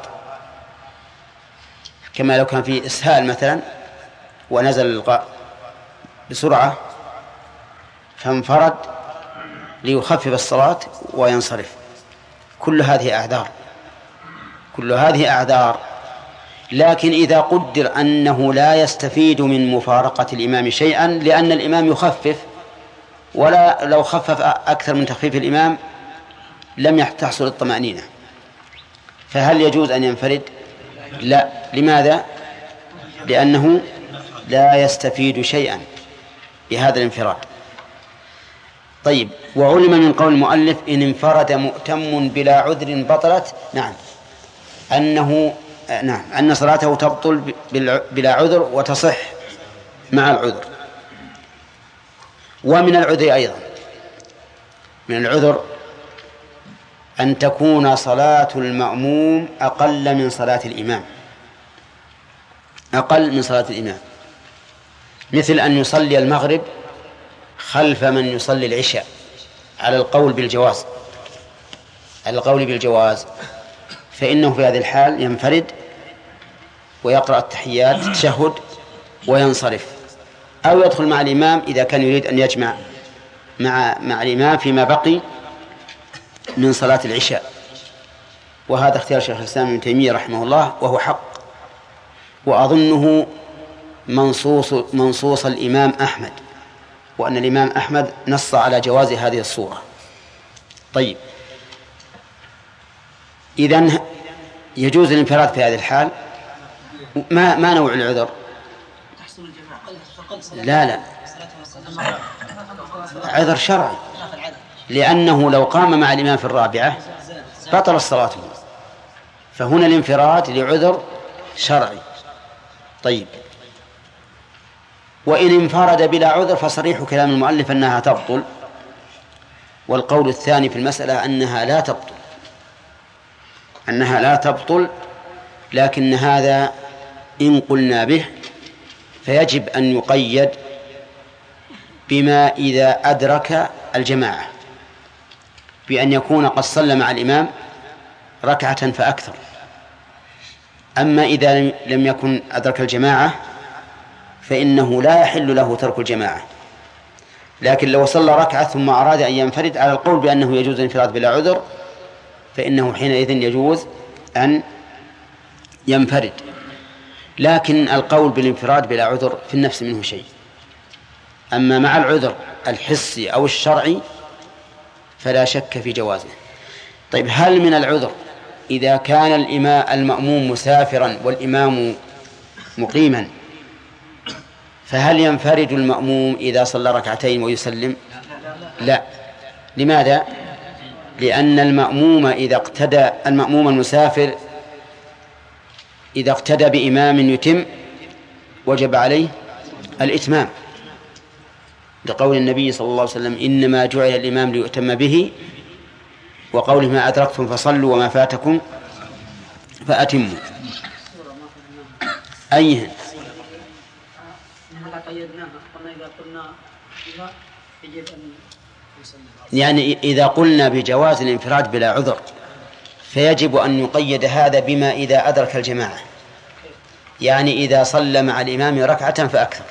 كما لو كان في إسهال مثلا ونزل الغائط بسرعة فانفرد ليخفف الصلاة وينصرف. كل هذه أعذار كل هذه أعذار لكن إذا قدر أنه لا يستفيد من مفارقة الإمام شيئا لأن الإمام يخفف، ولا لو خفف أكثر من تخفيف الإمام لم تحصل الطمأنينة، فهل يجوز أن ينفرد؟ لا. لماذا؟ لأنه لا يستفيد شيئا بهذا الانفراد. طيب، وعلم من قول المؤلف إن انفرد مؤتم بلا عذر بطلت، نعم أنه نعم أن صلاته تبطل بلا عذر وتصح مع العذر. ومن العذر أيضا من العذر أن تكون صلاة المأموم أقل من صلاة الإمام أقل من صلاة الإمام مثل أن يصلي المغرب خلف من يصلي العشاء على القول بالجواز على القول بالجواز فإنه في هذه الحال ينفرد ويقرأ التحيات التشهد وينصرف، أو يدخل مع الإمام إذا كان يريد أن يجمع مع مع الإمام فيما بقي من صلاة العشاء. وهذا اختيار شيخ الإسلام ابن تيمية رحمه الله، وهو حق، وأظنه منصوص منصوص الإمام أحمد، وأن الإمام أحمد نص على جواز هذه الصورة. طيب، إذن يجوز الانفراد في هذه الحال. ما ما نوع العذر؟ لا لا عذر شرعي، لأنه لو قام مع الإمام في الرابعة بطل الصلاة، فهنا الانفراد لعذر شرعي. طيب، وإن انفرد بلا عذر فصريح كلام المؤلف أنها تبطل، والقول الثاني في المسألة أنها لا تبطل أنها لا تبطل لكن هذا إن قلنا به فيجب أن يقيد بما إذا أدرك الجماعة، بأن يكون قد صلى مع الإمام ركعة فأكثر. أما إذا لم يكن أدرك الجماعة فإنه لا يحل له ترك الجماعة، لكن لو صلى ركعة ثم أراد أن ينفرد على القول بأنه يجوز الانفراد بلا عذر فإنه حينئذ يجوز أن ينفرد. لكن القول بالانفراد بلا عذر في النفس منه شيء، أما مع العذر الحسي أو الشرعي فلا شك في جوازه. طيب، هل من العذر إذا كان الإمام المأموم مسافرا والإمام مقيما فهل ينفرد المأموم إذا صلى ركعتين ويسلم؟ لا. لماذا؟ لأن المأموم إذا اقتدى المأموم المسافر إذا اقتدى بإمام يتم وجب عليه الإتمام، لقول النبي صلى الله عليه وسلم إنما جعل الإمام ليؤتم به، وقوله ما أدركتم فصلوا وما فاتكم فأتموا. أيهن؟ يعني إذا قلنا بجواز الانفراد بلا عذر فيجب أن يقيد هذا بما إذا أدرك الجماعة، يعني إذا صلى مع الإمام ركعة فأكثر.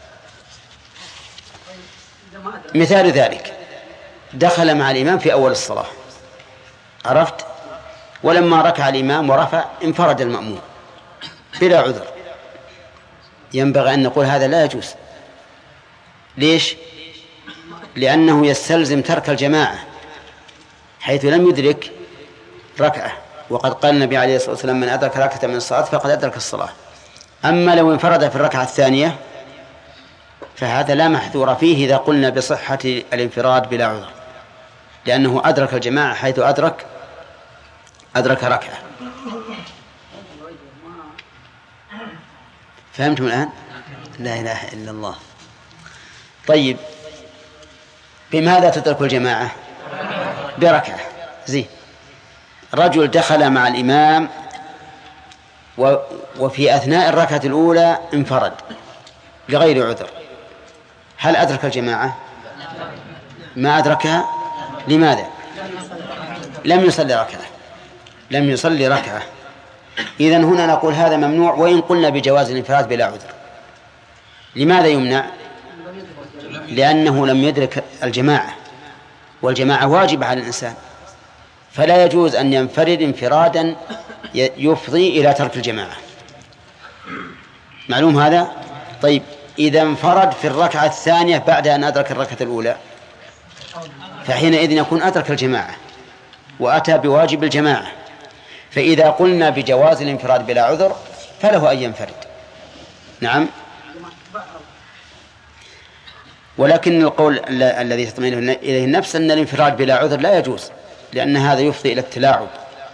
مثال ذلك دخل مع الإمام في أول الصلاة، عرفت، ولما ركع الإمام ورفع انفرد المأموم بلا عذر، ينبغي أن نقول هذا لا يجوز. ليش؟ لأنه يستلزم ترك الجماعة حيث لم يدرك ركعة وقد قال النبي عليه الصلاة والسلام من أدرك ركعة من الصلاة فقد أدرك الصلاة. أما لو انفرد في الركعة الثانية فهذا لا محذور فيه إذا قلنا بصحة الانفراد بلا عذر، لأنه أدرك الجماعة حيث أدرك أدرك ركعة. فهمتم الآن؟ لا إله إلا الله. طيب، بماذا تدرك الجماعة؟ بركعة. زين، رجل دخل مع الإمام وفي أثناء الركعة الأولى انفرد بغير عذر، هل أدرك الجماعة؟ ما أدركها. لماذا؟ لم يصلي ركعة لم يصلي ركعة إذن هنا نقول هذا ممنوع، وإن قلنا بجواز الانفراد بلا عذر. لماذا يمنع؟ لأنه لم يدرك الجماعة، والجماعة واجبة على الإنسان، فلا يجوز أن ينفرد انفرادا يفضي إلى ترك الجماعة. معلوم هذا؟ طيب، إذا انفرد في الركعة الثانية بعد أن أدرك الركعة الأولى فحينئذ يكون أدرك الجماعة وأتى بواجب الجماعة. فإذا قلنا بجواز الانفراد بلا عذر فله أن ينفرد. نعم، ولكن القول الذي تطمئن إليه النفس أن الانفراد بلا عذر لا يجوز، لأن هذا يفضي إلى التلاعب.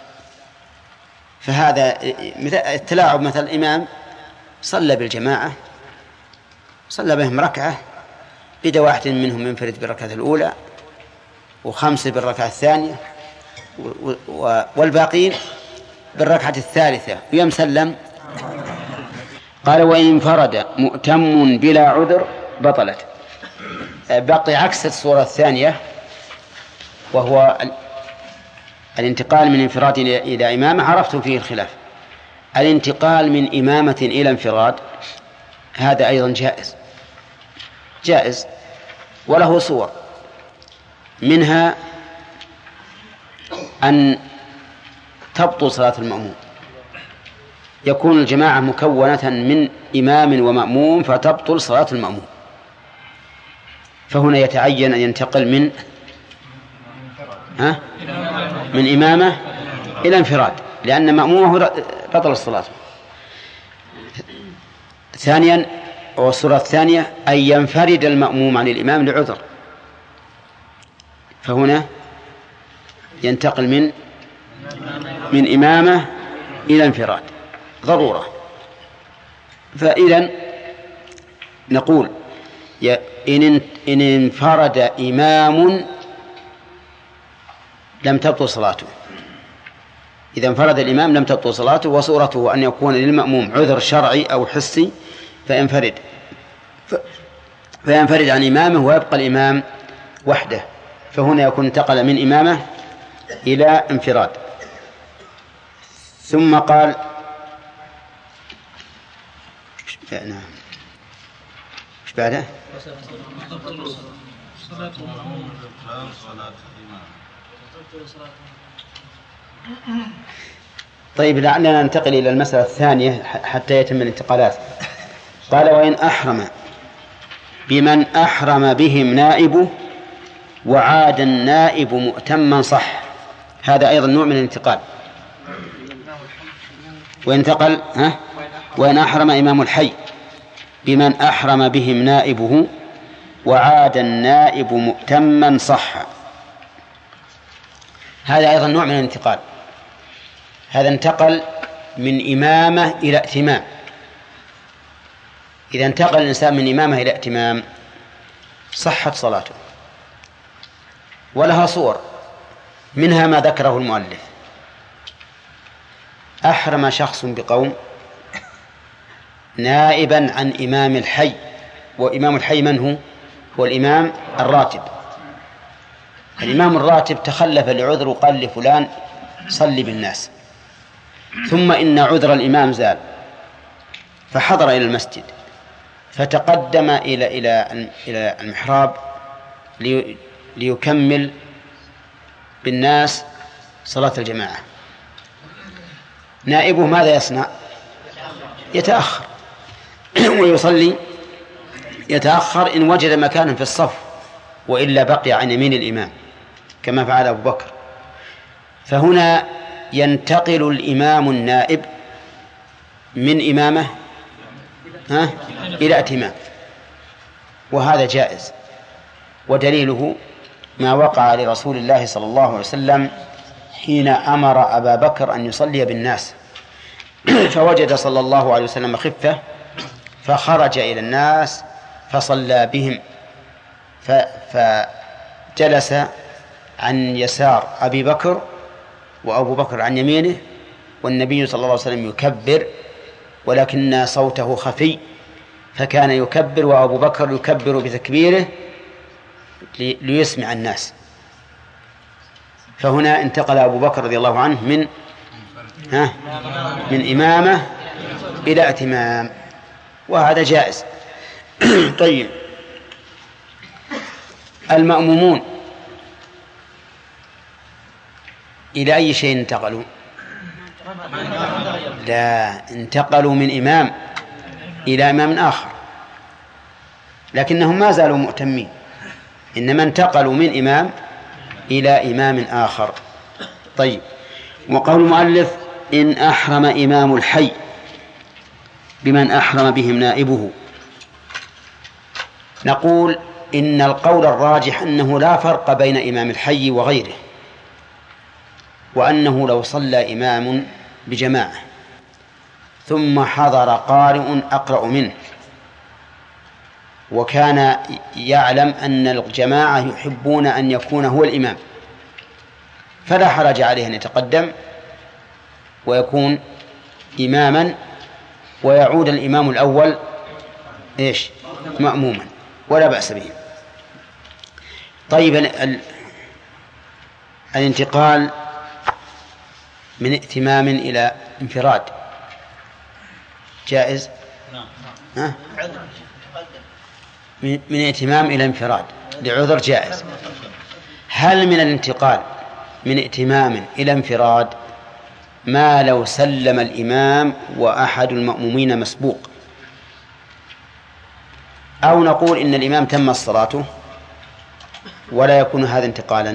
فهذا مثل التلاعب، مثل الإمام صلى بالجماعة، صلى بهم ركعة، بدا واحد منهم منفرد بالركعة الأولى وخمسة بالركعة الثانية والباقين بالركعة الثالثة ويم سلم. قال وإن انفرد مؤتم بلا عذر بطلت. بقي عكس الصورة الثانية، وهو الانتقال من انفراد إلى إمامة. عرفتم فيه الخلاف. الانتقال من إمامة إلى انفراد هذا أيضا جائز جائز وله صور، منها أن تبطل صلاة المأموم، يكون الجماعة مكونة من إمام ومأموم فتبطل صلاة المأموم، فهنا يتعين أن ينتقل من ها من إمامة إلى انفراد، لأن مأمومه بطل الصلاة. ثانيا، والصورة الثانية أن ينفرد المأموم عن الإمام لعذر، فهنا ينتقل من من إمامة إلى انفراد ضرورة. فإذا نقول إن إن انفرد إمام لم تبطل صلاته. إذا انفرد الإمام لم تبطل صلاته، وصورته أن يكون للمأموم عذر شرعي أو حسي فينفرد فينفرد عن إمامه ويبقى الإمام وحده، فهنا يكون انتقل من إمامة إلى انفراد. ثم قال نعم ايش بعده؟ طيب، لعلنا ننتقل إلى المسألة الثانية حتى يتم الانتقالات. قال وإن أحرم بمن أحرم بهم نائبه وعاد النائب مؤتما صح. هذا أيضا نوع من الانتقال. وانتقل ها وإن أحرم إمام الحي بمن أحرم بهم نائبه وعاد النائب مؤتما صح. هذا أيضا نوع من الانتقال. هذا انتقل من إمامة إلى ائتمام. إذا انتقل الإنسان من إمامة إلى ائتمام صحت صلاته، ولها صور، منها ما ذكره المؤلف. أحرم شخص بقوم نائبا عن إمام الحي، وإمام الحي من هو؟ هو الإمام الراتب. الإمام الراتب تخلف لعذر وقال لفلان صلي بالناس، ثم إن عذر الإمام زال فحضر إلى المسجد فتقدم إلى إلى إلى المحراب لي ليكمل بالناس صلاة الجماعة. نائبه ماذا يصنع؟ يتأخر ويصلي يتأخر إن وجد مكانا في الصف، وإلا بقي عن يمين الإمام كما فعل أبو بكر. فهنا ينتقل الإمام النائب من إمامة ها إلى ائتمام، وهذا جائز، ودليله ما وقع لرسول الله صلى الله عليه وسلم حين أمر أبا بكر أن يصلي بالناس، فوجد صلى الله عليه وسلم خفة فخرج إلى الناس فصلى بهم، فجلس عن يسار أبي بكر وأبو بكر عن يمينه، والنبي صلى الله عليه وسلم يكبر ولكن صوته خفي، فكان يكبر وأبو بكر يكبر بتكبيره ليسمع الناس. فهنا انتقل أبو بكر رضي الله عنه من ها من إمامة إلى ائتمام، وهذا جائز. طيب، المأمومون إلى أي شيء انتقلوا؟ لا، انتقلوا من إمام إلى إمام آخر، لكنهم ما زالوا مؤتمين، إنما انتقلوا من إمام إلى إمام آخر. طيب، وقول المؤلف إن أحرم إمام الحي بمن أحرم بهم نائبه، نقول إن القول الراجح أنه لا فرق بين إمام الحي وغيره، وأنه لو صلى إمام بجماعة ثم حضر قارئ أقرأ منه وكان يعلم أن الجماعة يحبون أن يكون هو الإمام، فلا حرج عليه أن يتقدم ويكون إماما ويعود الإمام الأول إيش مأموما، ولا بأس به. طيب، ال... الانتقال من ائتمام إلى انفراد جائز؟ ها؟ من ائتمام إلى انفراد لعذر جائز. هل من الانتقال من ائتمام إلى انفراد ما لو سلم الإمام وأحد المأمومين مسبوق، أو نقول إن الإمام تم صلاته ولا يكون هذا انتقالا؟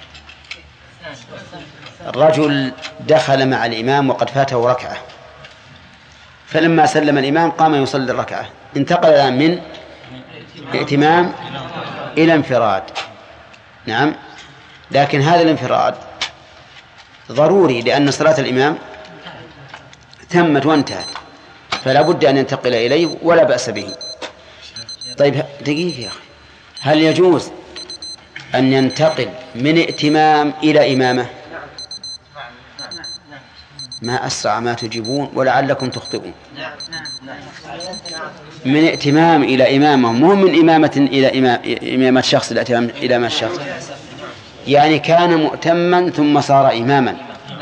الرجل دخل مع الإمام وقد فاته ركعة، فلما سلم الإمام قام يصلي الركعة، انتقل الآن من ائتمام إلى انفراد. نعم، لكن هذا الانفراد ضروري لأن صلاة الإمام تمت وانتهت، فلا بد أن ينتقل إليه ولا بأس به. طيب دقيقة يا أخي، هل يجوز أن ينتقل من ائتمام إلى إمامة؟ ما أسرع ما تجيبون ولعلكم تخطئون. من ائتمام إلى إمامة، مو من إمامة إلى إمامة شخص إلى إمامة إلى إمامة شخص، يعني كان مؤتما ثم صار إماما،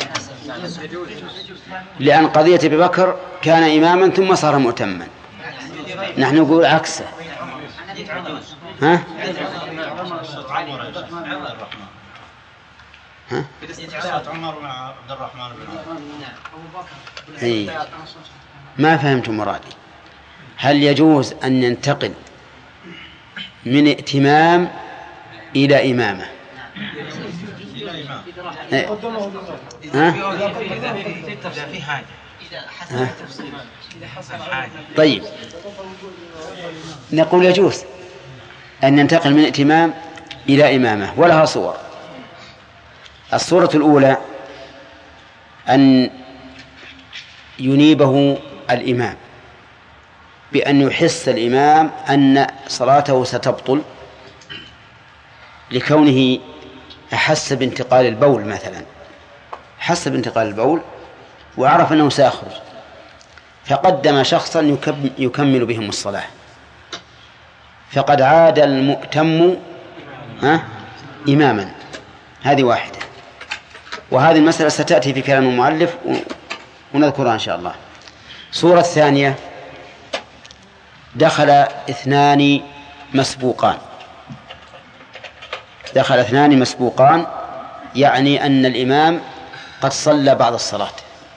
لأن قضية أبي بكر كان إماما ثم صار مؤتما، نحن نقول عكسه. ها؟ ها؟ عمر مع عبد الرحمن بن أي ما فهمت مرادي. هل يجوز أن ينتقل من ائتمام إلى إمامة؟ ها؟ ها؟ طيب، نقول يجوز أن ينتقل من ائتمام إلى إمامة، ولها صور. الصورة الأولى أن ينيبه الإمام بأن يحس الإمام أن صلاته ستبطل لكونه أحس بانتقال البول مثلا، حس بانتقال البول وعرف أنه سيخرج، فقدم شخصا يكمل بهم الصلاة، فقد عاد المؤتم ها إماما. هذه واحدة، وهذه المسألة ستأتي في كلام المؤلف ونذكرها إن شاء الله. صورة ثانية، دخل اثنان مسبوقان دخل اثنان مسبوقان يعني أن الإمام قد صلى بعض الصلاة،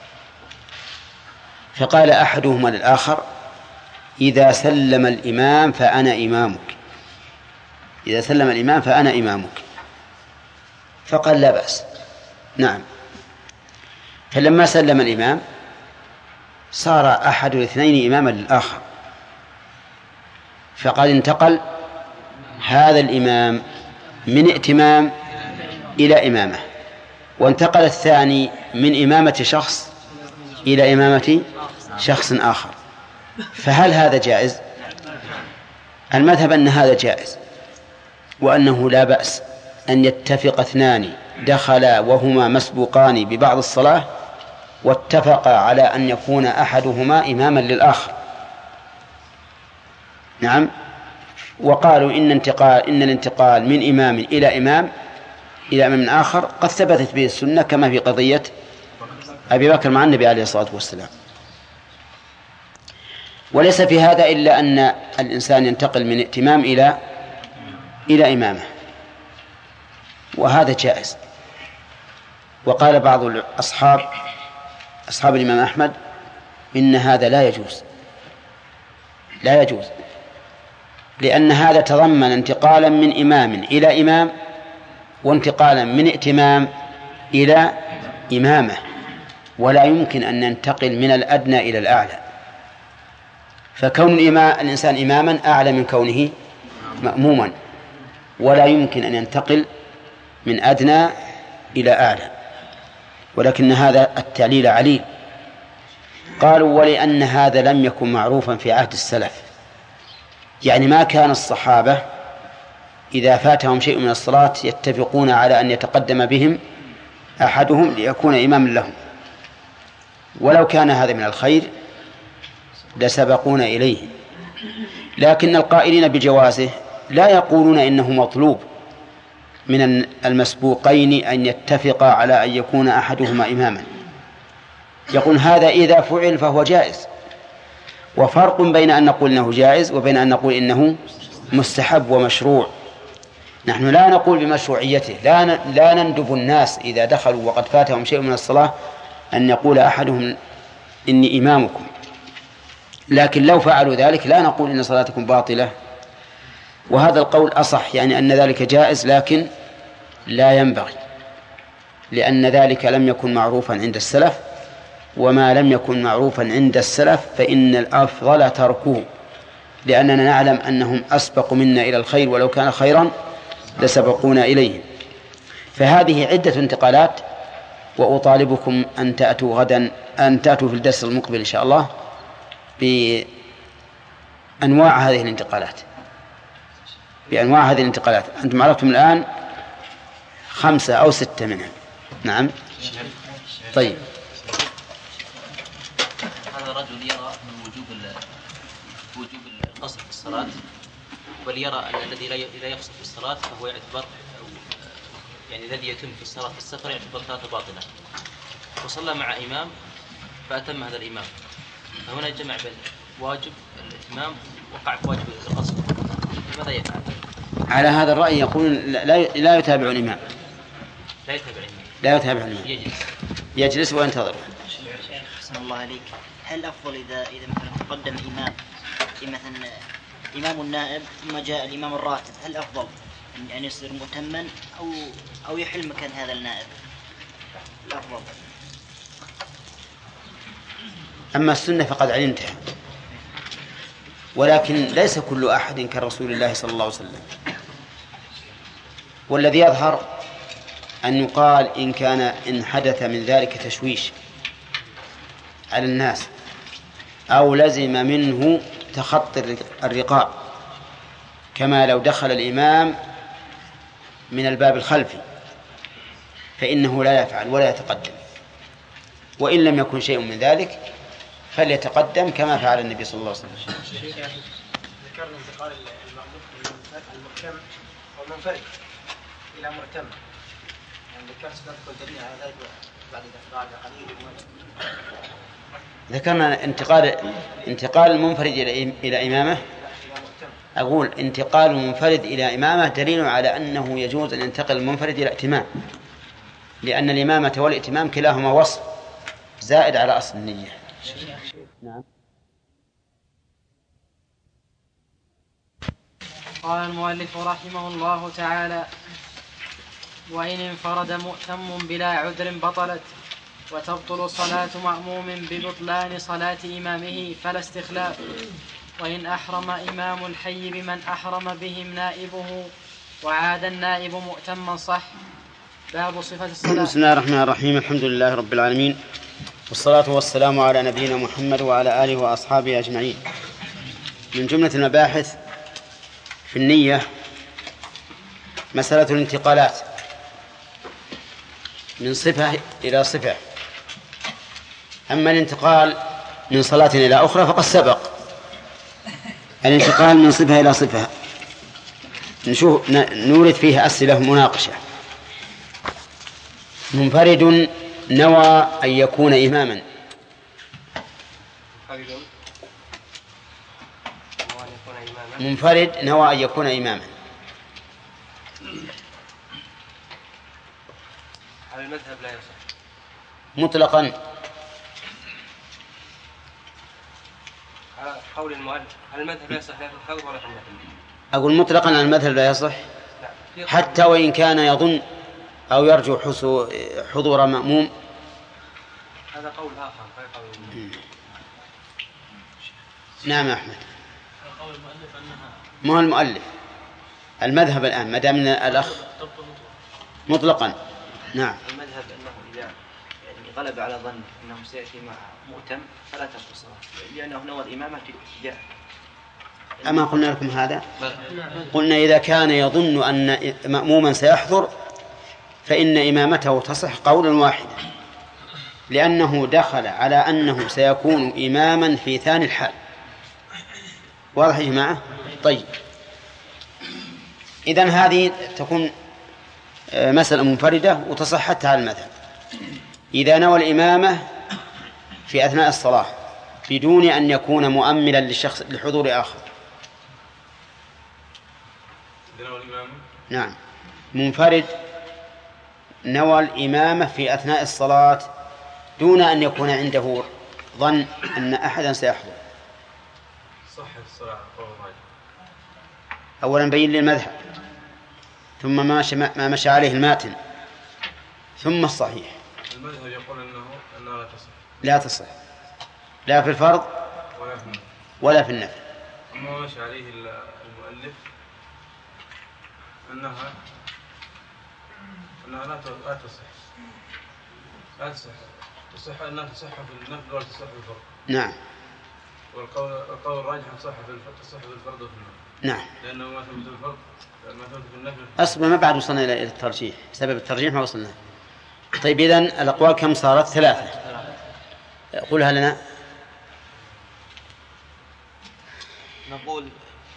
فقال أحدهما للآخر إذا سلم الإمام فأنا إمامك إذا سلم الإمام فأنا إمامك فقال لا بأس. نعم. فلما سلم الإمام صار أحد الاثنين إماما للآخر، فقد انتقل هذا الإمام من ائتمام إلى إمامة، وانتقل الثاني من إمامة شخص إلى إمامة شخص آخر. فهل هذا جائز؟ المذهب أن هذا جائز، وأنه لا بأس أن يتفق اثنان دخلا وهما مسبوقان ببعض الصلاة واتفقا على أن يكون أحدهما إماما للآخر. نعم. وقالوا إن انتقال إن الانتقال من إمام إلى إمام إلى إمام آخر قد ثبتت به السنة، كما في قضية أبي بكر مع النبي عليه الصلاة والسلام. وليس في هذا إلا أن الإنسان ينتقل من ائتمام إلى إلى إمامة، وهذا جائز. وقال بعض الأصحاب أصحاب الإمام أحمد إن هذا لا يجوز لا يجوز لأن هذا تضمن انتقالا من إمام إلى إمام، وانتقالا من ائتمام إلى إمامة، ولا يمكن أن ننتقل من الأدنى إلى الأعلى. فكون الإنسان إماما أعلى من كونه مأموما، ولا يمكن أن ينتقل من أدنى إلى أعلى، ولكن هذا التعليل عليل. قالوا ولأن هذا لم يكن معروفا في عهد السلف، يعني ما كان الصحابة إذا فاتهم شيء من الصلاة يتفقون على أن يتقدم بهم أحدهم ليكون إماما لهم، ولو كان هذا من الخير لسبقونا إليه. لكن القائلين بجوازه لا يقولون إنه مطلوب من المسبوقين أن يتفقا على أن يكون أحدهما إماما، يقول هذا إذا فعل فهو جائز. وفرق بين أن نقول إنه جائز وبين أن نقول إنه مستحب ومشروع. نحن لا نقول بمشروعيته، لا لا نندب الناس إذا دخلوا وقد فاتهم شيء من الصلاة أن يقول أحدهم إني إمامكم، لكن لو فعلوا ذلك لا نقول إن صلاتكم باطلة. وهذا القول أصح، يعني أن ذلك جائز لكن لا ينبغي، لأن ذلك لم يكن معروفا عند السلف، وما لم يكن معروفا عند السلف فإن الأفضل تركوه، لأننا نعلم أنهم أسبق منا إلى الخير، ولو كان خيرا لسبقونا إليه. فهذه عدة انتقالات، وأطالبكم أن تأتوا غدا أن تأتوا في الدرس المقبل إن شاء الله بأنواع هذه الانتقالات بأنواع هذه الانتقالات أنتم عرفتم الآن خمسة أو ستة منها. نعم. طيب. هذا رجل يرى من وجوب وجوب القصد في الصلاة، بل يرى أن الذي لا يقصد في الصلاة فهو يعتبر يعني الذي يتم في الصلاة في السفر يعتبر صلاته باطلة، وصلى مع إمام فأتم هذا الإمام، فهنا جمع بين واجب الإتمام وقع في واجب القصد، ماذا يفعل؟ على هذا الرأي يقول لا لا يتابع الإمام لا يتابع الإمام لا يتابع الإمام يجلس يجلس وينتظر. أحسن الله عليك. هل أفضل إذا إذا مثلا تقدم إمام مثلا إمام النائب ثم جاء الإمام الراتب، هل أفضل أن يصير متما أو أو يحل مكان هذا النائب؟ الأفضل. أما السنة فقد علمتها، ولكن ليس كل أحد كرسول الله صلى الله عليه وسلم. والذي يظهر أن يقال إن كان إن حدث من ذلك تشويش على الناس أو لزم منه تخطي الرقاب، كما لو دخل الإمام من الباب الخلفي فإنه لا يفعل ولا يتقدم، وإن لم يكن شيء من ذلك فليتقدم كما فعل النبي صلى الله عليه وسلم. ذكرنا انتقال المحكم والمنفرد إلى مرتم، يعني ذكرت نذكر دليل على ذلك بعد بعد قليل. ذكرنا انتقال انتقال المنفرد إلى إلى إمامة. أقول انتقال المنفرد إلى إمامة دليل على أنه يجوز أن ينتقل المنفرد إلى ائتمام، لأن الإمامة والائتمام كلاهما وصف زائد على أصل النية. نعم. قال المؤلف رحمه الله تعالى: وإن انفرد مؤتم بلا عذر بطلت، وتبطل صلاة مأموم ببطلان صلاة إمامه فلا استخلاف. وإن أحرم إمام الحي بمن أحرم بهم نائبه وعاد النائب مؤتما صح. باب صفة الصلاة. بسم الله الرحمن الرحيم. الحمد لله رب العالمين، والصلاة والسلام على نبينا محمد وعلى آله وأصحابه أجمعين. من جملة المباحث في النية مسألة الانتقالات من صفة إلى صفة. أما الانتقال من صلاة إلى أخرى فقد سبق. الانتقال من صفة إلى صفة نشوف نورد فيها أسئلة مناقشة. منفرد نوى أن يكون إماما. منفرد نوى أن يكون إماما. على المذهب لا يصح مطلقا. على قول المؤلف على المذهب لا يصح لا في الحوض ولا في النفل. أقول مطلقا على المذهب لا يصح حتى وإن كان يظن أو يرجو حضور مأموم. هذا قول آخر غير قول. نعم يا أحمد. ما هو المؤلف المذهب الآن ما دام الأخ مطلقا. نعم. المذهب أنه إذا يعني غلب على ظن أنه سيأتي مع مؤتم فلا تبطل الصلاة لأنه نوى الإمامة في الابتداء. أما قلنا لكم هذا؟ قلنا إذا كان يظن أن مأموما سيحضر فإن إمامته تصح قولا واحدا لأنه دخل على أنه سيكون إماما في ثاني الحال. واضح يا جماعة؟ طيب، إذن هذه تكون مسألة منفردة وتصح حتى على المذهب. إذا نوى الإمامة في أثناء الصلاة بدون أن يكون مؤملا للشخص لحضور آخر. نعم، منفرد نوى الإمامة في أثناء الصلاة دون أن يكون عنده ظن أن أحدا سيحضر. صح الصلاة. أولا بين للمذهب ثم ما مشى ما مشى عليه الماتن ثم الصحيح. المذهب يقول أنه أنها لا تصح. لا تصح لا في الفرض ولا في النفل. ولا في النفل. أما مشى عليه المؤلف أنها أنها لا تصح لا تصح تصح أنها تصح في النفل ولا تصح في الفرض. نعم. والقول القول الراجح تصح في الفرض تصح في الفرض وفي النفل. نعم. لأنه ما ثبت في الفرض ما ثبت في النفل. أصبر ما بعد وصلنا إلى الترجيح. سبب الترجيح ما وصلنا. طيب إذن الأقوال كم صارت؟ ثلاثة. قولها لنا. نقول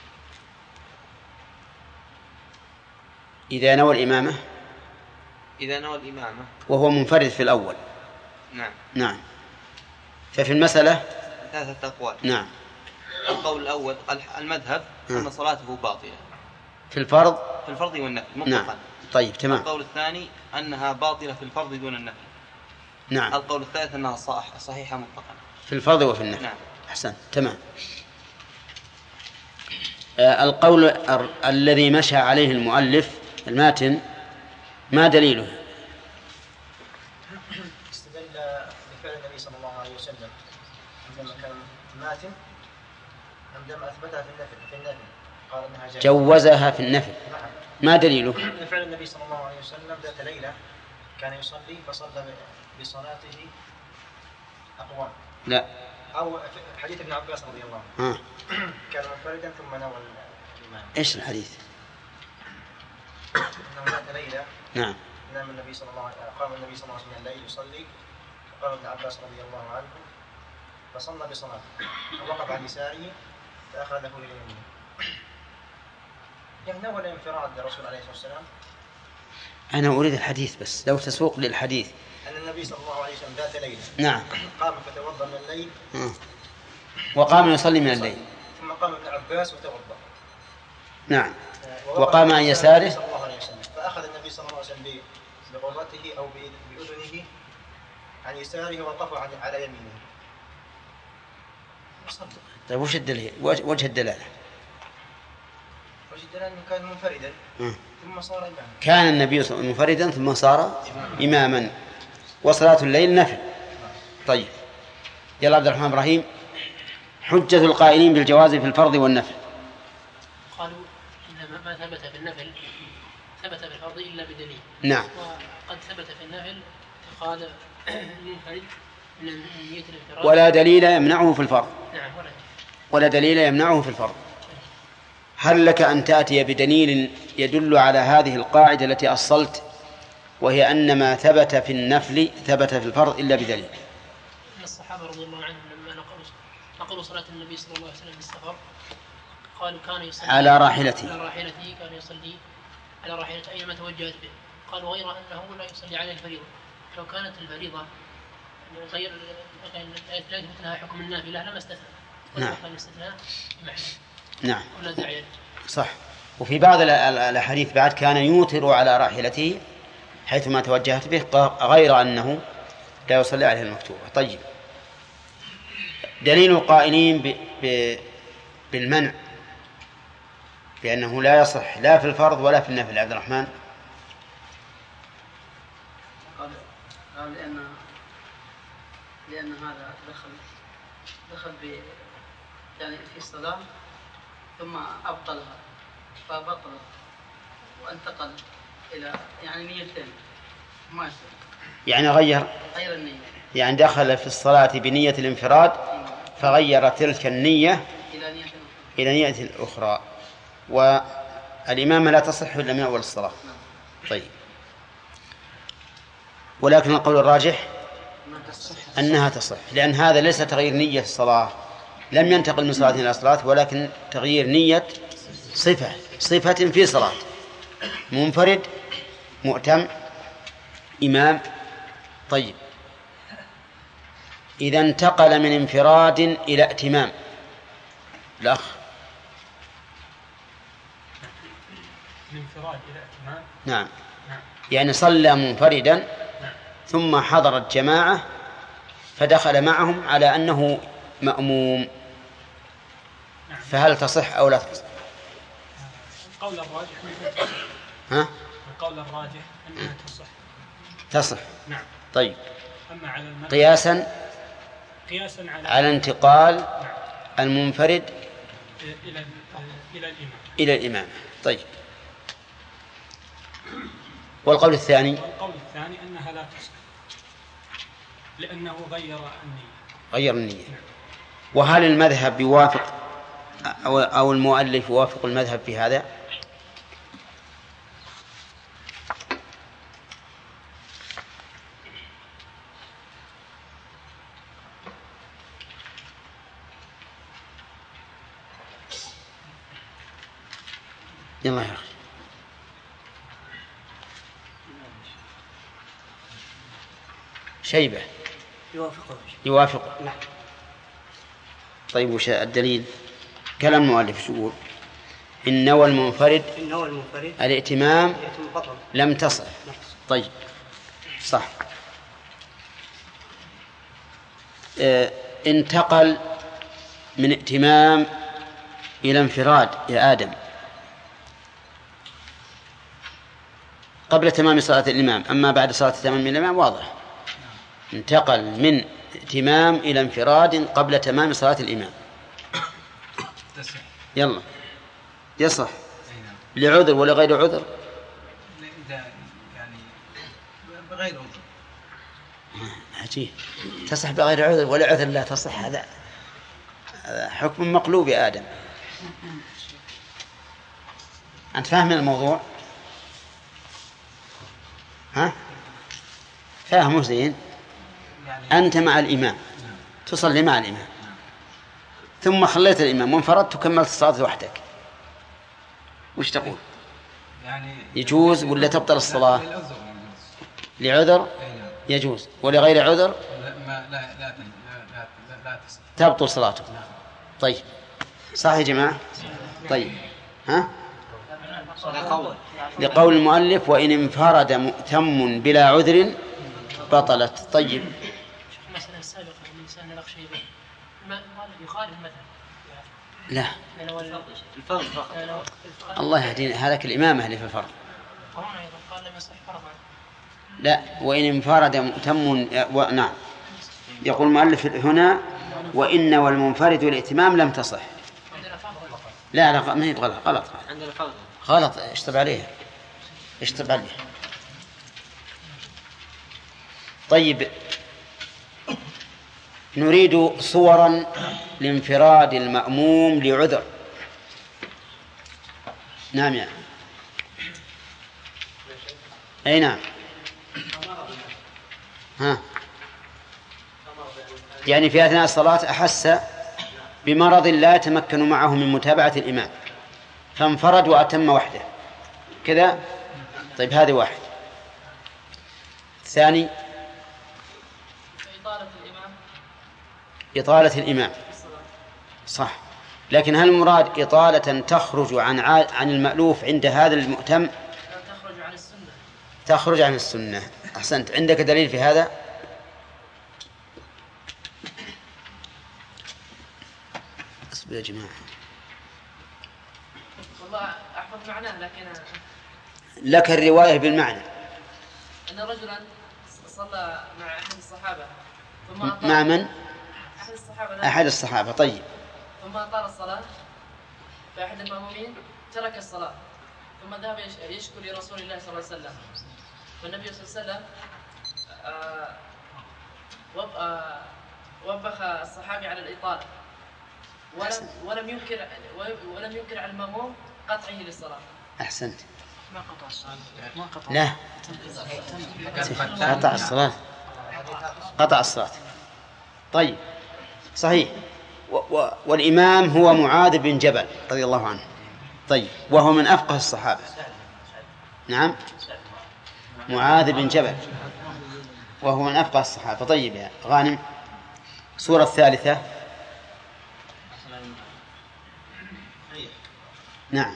إذا نوى الإمامة إذا نوى الإمامة وهو منفرد في الأول. نعم. نعم. ففي المسألة ثلاثة أقوال. نعم. القول الأول المذهب أن صلاته باطلة في الفرض في الفرض والنفل مطلقا. نعم. طيب تمام. القول الثاني أنها باطلة في الفرض دون النفل. نعم. القول الثالث أنها صح صحيحة مطلقا في الفرض وفي النفل. نعم. أحسن تمام. آه القول ال- الذي مشى عليه المؤلف الماتن ما دليله؟ استدل بفعل النبي صلى الله عليه وسلم عندما كان ماتن عندما أثبتها في النفل في النفل قال أنها جائزة. جوزها في النفل. نعم. ما دليله؟ بفعل النبي صلى الله عليه وسلم ذات ليلة كان يصلي فصلى بصلاته أقوام. لا. أو حديث ابن عباس رضي الله عنه. ها. كان منفردا ثم نوى الإمام. إيش الحديث؟ إنه ذات ليلة نعم. نام النبي صلى الله عليه قام النبي صلى الله عليه وسلم الليل يصلي فقام ابن عباس رضي الله عنه فصلى بصلاته ووقف عن يساره فأخذه لليمين. يعني نوى الانفراد للرسول عليه الصلاة والسلام. أنا أريد الحديث بس لو تسوق للحديث. أن النبي صلى الله عليه وسلم ذات ليلة نعم. قام فتوضأ من الليل. م. وقام يصلي من الليل. ثم قام ابن عباس وتوضأ. نعم. وقام عن يساره. صلى الله عليه وسلم فأخذ النبي صلى الله عليه وسلم بغرته أو بأذنه عن يساره ووقف على يمينه. طيب وش الدليل؟ وجه الدلالة؟ وجه الدلالة أنه كان منفردا ثم صار إماما. كان النبي صلى الله عليه وسلم منفردا ثم صار إماما. وصلاة الليل نفل. طيب يلا عبد الرحمن إبراهيم، حجة القائلين بالجواز في الفرض والنفل. قالوا إن ما ثبت في النفل ثبت في الفرض إلا بدليل. نعم. وقد ثبت في النفل قال المنفرد من نية الانفراد ولا دليل يمنعه في الفرض. نعم ولا ولا دليل يمنعه في الفرض. هل لك أن تأتي بدليل يدل على هذه القاعدة التي أصلت، وهي أن ما ثبت في النفل ثبت في الفرض إلا بدليل؟ أن الصحابة رضي الله عنهم لما نقلوا نقلوا صلاة النبي صلى الله عليه وسلم بالسفر قالوا كان يصلي على راحلته على راحلته كان يصلي على راحلته أينما توجهت به. قالوا غير أنه لا يصلي على الفريضة. لو كانت الفريضة غير الآية لا يثبت لها حكم النافلة لما استثنى. نعم. كان الاستثناء محل. نعم. ولا داعي. صح. وفي بعض الأحاديث بعد كان يوتر على راحلته حيثما توجهت به غير أنه لا يصلي عليه المكتوبة. طيب دليل القائلين ب... ب... بالمنع بأنه لا يصح لا في الفرض ولا في النفل. عبد الرحمن. قال قال لأن لأن هذا دخل دخل ب يعني في الصلاة ثم أبطلها فبطل وانتقل إلى يعني نيتين ما يصير. يعني غير غير النية. يعني دخل في الصلاة بنية الانفراد فغير تلك النية إلى نية إلى نية أخرى، والإمامة لا تصح إلا من أول الصلاة. طيب ولكن القول الراجح أنها تصح، لأن هذا ليس تغيير نية الصلاة، لم ينتقل من صلاة إلى صلاة، ولكن تغيير نية صفة صفة في صلاة. منفرد، مؤتم، إمام. طيب إذا انتقل من انفراد إلى ائتمام الأخ. من انفراد إلى ائتمام. نعم. يعني صلى منفردا نعم. ثم حضرت جماعة فدخل معهم على أنه مأموم نعم. فهل تصح أو لا تصح؟ القول الراجح ها؟ القول الراجح أنها تصح. تصح. نعم. طيب. أما على المذهب قياسا قياسا على على انتقال نعم. المنفرد إلى إلى الإمام إلى الإمام. طيب. والقول الثاني والقول الثاني أنها لا تصح لأنه غير النية. غير النية. نعم. وهل المذهب يوافق أو أو المؤلف يوافق المذهب في هذا؟ يلا يا أخي. شيبة يوافقه يوافقه. نعم. طيب وش الدليل؟ كلام المؤلف شو يقول؟ إن نوى المنفرد إن نوى المنفرد الائتمام بطل لم تصح. طيب صح. اه انتقل من ائتمام إلى انفراد يا آدم قبل تمام صلاة الإمام، أما بعد صلاة تمام الإمام واضح. انتقل من ائتمام إلى انفراد قبل تمام صلاة الإمام. يلا يصح لعذر ولا غير عذر؟ يعني بغير عذر. عجيب. تصح بغير عذر ولا عذر لا تصح. هذا هذا حكم مقلوب يا آدم. أنت فاهم الموضوع؟ ها؟ فاهمه زين؟ أنت مع الإمام تصلي مع الإمام ثم خليت الإمام وانفردت وكملت الصلاة وحدك، وش تقول؟ يجوز ولا تبطل الصلاة؟ لعذر يجوز ولغير عذر تبطل صلاته. طيب صح يا جماعة؟ طيب ها؟ لقول المؤلف وإن انفرد مؤتم بلا عذر بطلت. طيب المسألة السابقة من سنة الأخشيبة ما يخالف المذهب. لا الفرض الله يهدينا. هذاك الإمامة اللي في الفرض هنا أيضا قال لم يصح فرضا لا، وإن انفرد مؤتم و... نعم، يقول المؤلف هنا وإن والمنفرد الائتمام لم تصح. لا لا ما هي غلط غلط غلط اشطب عليها اشطب عليها. طيب، نريد صورا لانفراد المأموم لعذر. نعم يا أي نعم. ها يعني في أثناء الصلاة أحس بمرض لا يتمكن معه من متابعة الإمام فانفرد وأتم وحده كذا. طيب هذه واحد. ثاني إطالة الإمام. إطالة الإمام صح، لكن هل المراد إطالة تخرج عن عن المألوف عند هذا المؤتم؟ تخرج عن السنة. تخرج عن السنة. أحسنت. عندك دليل في هذا؟ اصبر يا جماعة. والله أحفظ معناه لكن لك الرواية بالمعنى. أن رجلا صلى مع أحد الصحابة ثم مع من؟ أحد الصحابة. أحد الصحابة. طيب. ثم أطال الصلاة فأحد المأمومين ترك الصلاة ثم ذهب يشكو لرسول الله صلى الله عليه وسلم، فالنبي صلى الله عليه وسلم آه آه وبخ الصحابي على الإطالة ولم ولم ينكر ولم ينكر على المأموم قطعه للصلاة. أحسنت. ما قطع الصلاة. ما قطع. لا قطع الصلاة. قطع الصلاة. طيب صحيح. و و والإمام هو معاذ بن جبل رضي الله عنه. طيب وهو من أفقه الصحابة. نعم معاذ بن جبل وهو من أفقه الصحابة. طيب يا غانم سورة الثالثة. نعم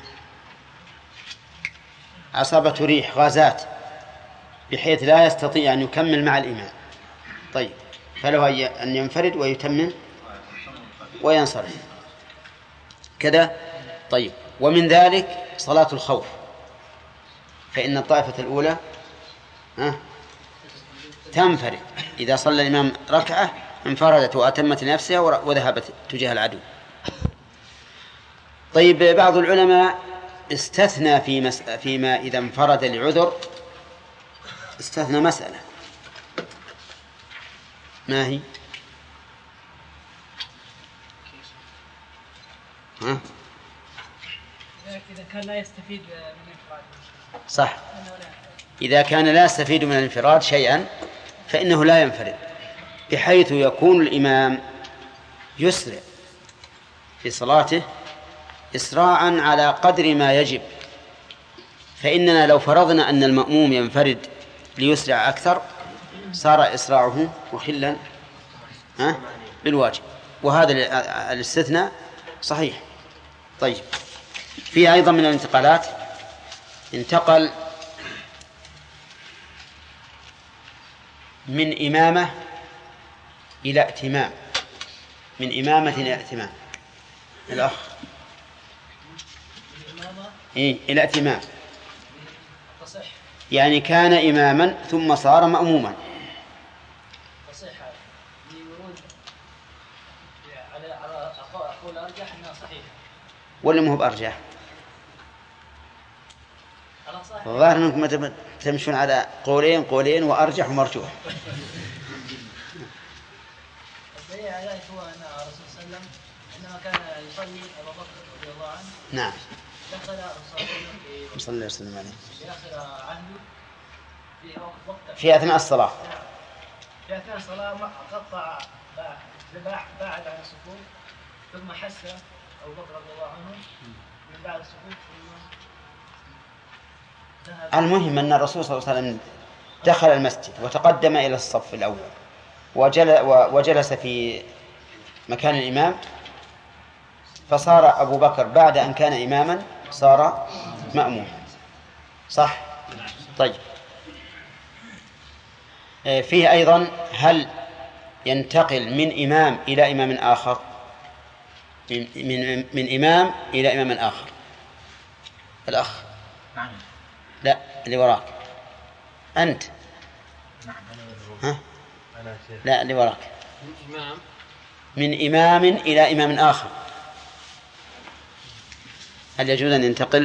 أصابته ريح غازات بحيث لا يستطيع أن يكمل مع الإمام. طيب فله أن ينفرد ويتمم وينصرف كذا. طيب ومن ذلك صلاة الخوف، فإن الطائفة الأولى ها تنفرد إذا صلى الإمام ركعة انفردت وأتمت لنفسها وذهبت تجاه العدو. طيب بعض العلماء استثنى في مس... فيما إذا انفرد لعذر استثنى مسألة. ما هي؟ ها؟ إذا كان لا يستفيد من الانفراد. صح، إذا كان لا يستفيد من الانفراد شيئا فإنه لا ينفرد، بحيث يكون الإمام يسرع في صلاته إسراعا على قدر ما يجب. فإننا لو فرضنا أن المأموم ينفرد ليسرع أكثر صار إسراعه مخلا بالواجب، وهذا الاستثناء صحيح. طيب في أيضا من الانتقالات انتقل من إمامة إلى ائتمام، من إمامة إلى ائتمام. الأخ إيه إلى ائتمام، يعني كان إماما ثم صار مأموما. صحيح لورود على على أقول أرجح أنها صحيح ولا مو بأرجح؟ الظاهر أنكم تمشون على قولين قولين وأرجح ومرجوح. الدليل على ذلك هو أن الرسول صلى الله عليه وسلم عندما كان يصلي أبو بكر رضي الله عنه نعم دخل الرسول صلى الله عليه وسلم عليه في آخر عهده في وقت في أثناء الصلاة في أثناء الصلاة قطع بعد عن الصفوف ثم حس أبو بكر رضي الله عنه من بعد الصفوف. المهم أن الرسول صلى الله عليه وسلم دخل المسجد وتقدم إلى الصف الأول وجلس في مكان الإمام، فصار أبو بكر بعد أن كان إماما صار مأموم. صح؟ طيب فيه أيضا هل ينتقل من إمام إلى إمام آخر؟ من, من, من إمام إلى إمام آخر. الأخ لا اللي وراك أنت ها؟ لا اللي وراك. من إمام إلى إمام آخر، هل يجوز أن ينتقل؟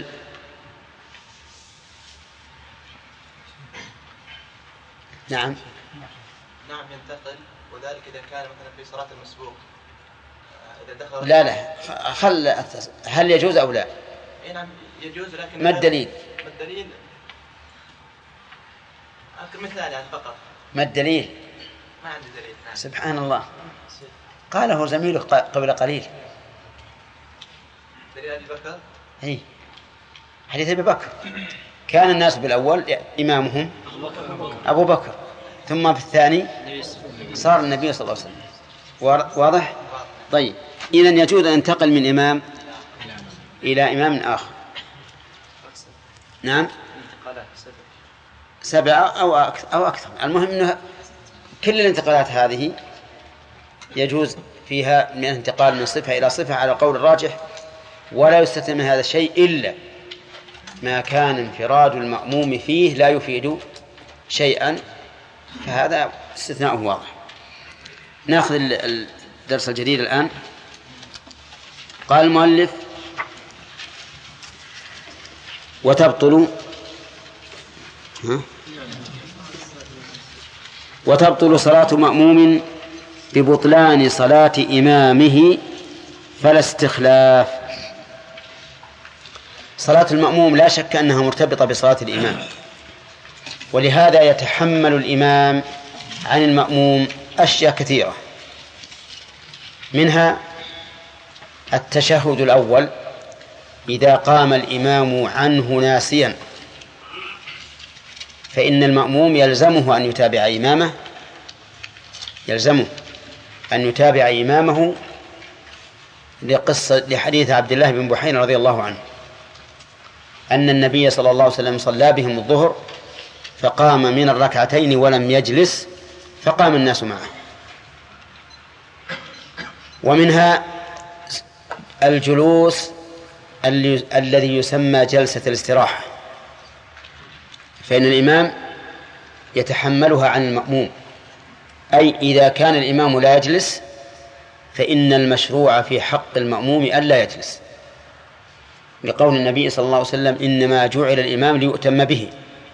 نعم نعم ينتقل، وذلك إذا كان مثلا في صلاة المسبوق إذا دخل. لا لا خل هل يجوز أو لا؟ إيه نعم يجوز، لكن ما الدليل؟ ما الدليل؟ أذكر مثال يعني فقط. ما الدليل؟ ما عندي دليل. نعم. سبحان الله، قاله زميله قبل قليل. دليل أبي بكر؟ أي حديث أبي بكر، كان الناس بالأول إمامهم أبو بكر، ثم في الثاني صار النبي صلى الله عليه وسلم. واضح؟ طيب إذن يجوز أن ينتقل من إمام إلى إمام آخر. نعم سبعة أو أو أكثر. المهم أنه كل الانتقالات هذه يجوز فيها من الانتقال من صفة إلى صفة على قول الراجح، ولا يستثنى من هذا الشيء إلا ما كان انفراد المأموم فيه لا يفيد شيئا، فهذا استثناءه واضح. نأخذ الدرس الجديد الآن. قال المؤلف: وتبطل ها؟ وتبطل صلاة مأموم ببطلان صلاة إمامه فلا استخلاف. صلاة المأموم لا شك أنها مرتبطة بصلاة الإمام، ولهذا يتحمل الإمام عن المأموم أشياء كثيرة، منها التشهد الأول إذا قام الإمام عنه ناسيا فإن المأموم يلزمه أن يتابع إمامه يلزمه أن يتابع إمامه لقصة لحديث عبد الله بن بحيرة رضي الله عنه أن النبي صلى الله عليه وسلم صلى بهم الظهر فقام من الركعتين ولم يجلس فقام الناس معه. ومنها الجلوس الذي يسمى جلسة الاستراحة، فإن الإمام يتحملها عن المأموم، أي إذا كان الإمام لا يجلس فإن المشروع في حق المأموم ألا يجلس، لقول النبي صلى الله عليه وسلم: إنما جعل الإمام ليؤتم به.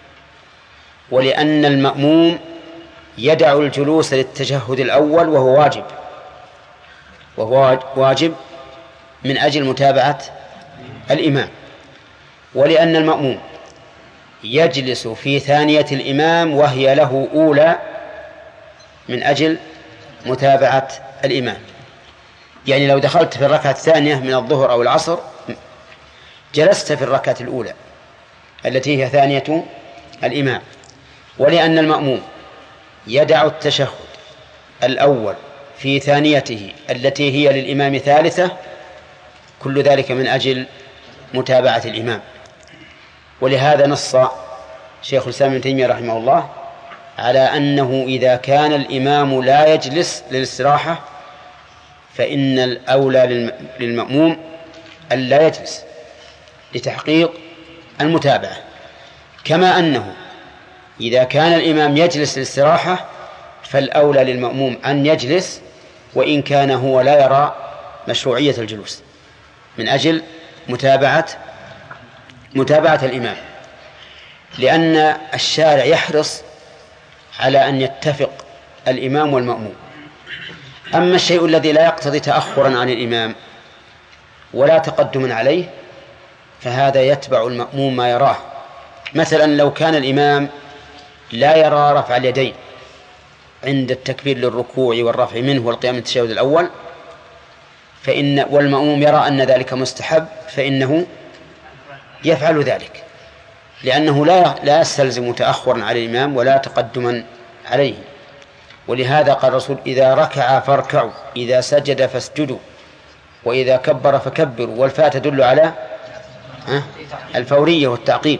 ولأن المأموم يدع الجلوس للتشهد الأول وهو واجب وهو واجب من أجل متابعة الإمام، ولأن المأموم يجلس في ثانية الإمام وهي له أولى من أجل متابعة الإمام. يعني لو دخلت في الركعة الثانية من الظهر أو العصر جلست في الركعة الأولى التي هي ثانية الإمام، ولأن المأموم يدع التشهد الأول في ثانيته التي هي للإمام ثالثة، كل ذلك من أجل متابعة الإمام. ولهذا نص شيخ الإسلام ابن تيمية رحمه الله على أنه إذا كان الإمام لا يجلس للاستراحة فإن الأولى للمأموم ألا يجلس لتحقيق المتابعة، كما أنه إذا كان الإمام يجلس للاستراحة فالأولى للمأموم أن يجلس وإن كان هو لا يرى مشروعية الجلوس من أجل متابعة متابعة الإمام، لأن الشارع يحرص على أن يتفق الإمام والمأموم. أما الشيء الذي لا يقتضي تأخرا عن الإمام ولا تقدما عليه فهذا يتبع المأموم ما يراه. مثلا لو كان الإمام لا يرى رفع اليدين عند التكبير للركوع والرفع منه والقيام التشهد الأول فإن والمأموم يرى أن ذلك مستحب فإنه يفعل ذلك، لأنه لا لا يستلزم تأخرا على الإمام ولا تقدما عليه. ولهذا قال الرسول: إذا ركع فاركعوا، إذا سجد فاسجدوا، وإذا كبر فكبروا. والفاء تدل على الفورية والتعقيب.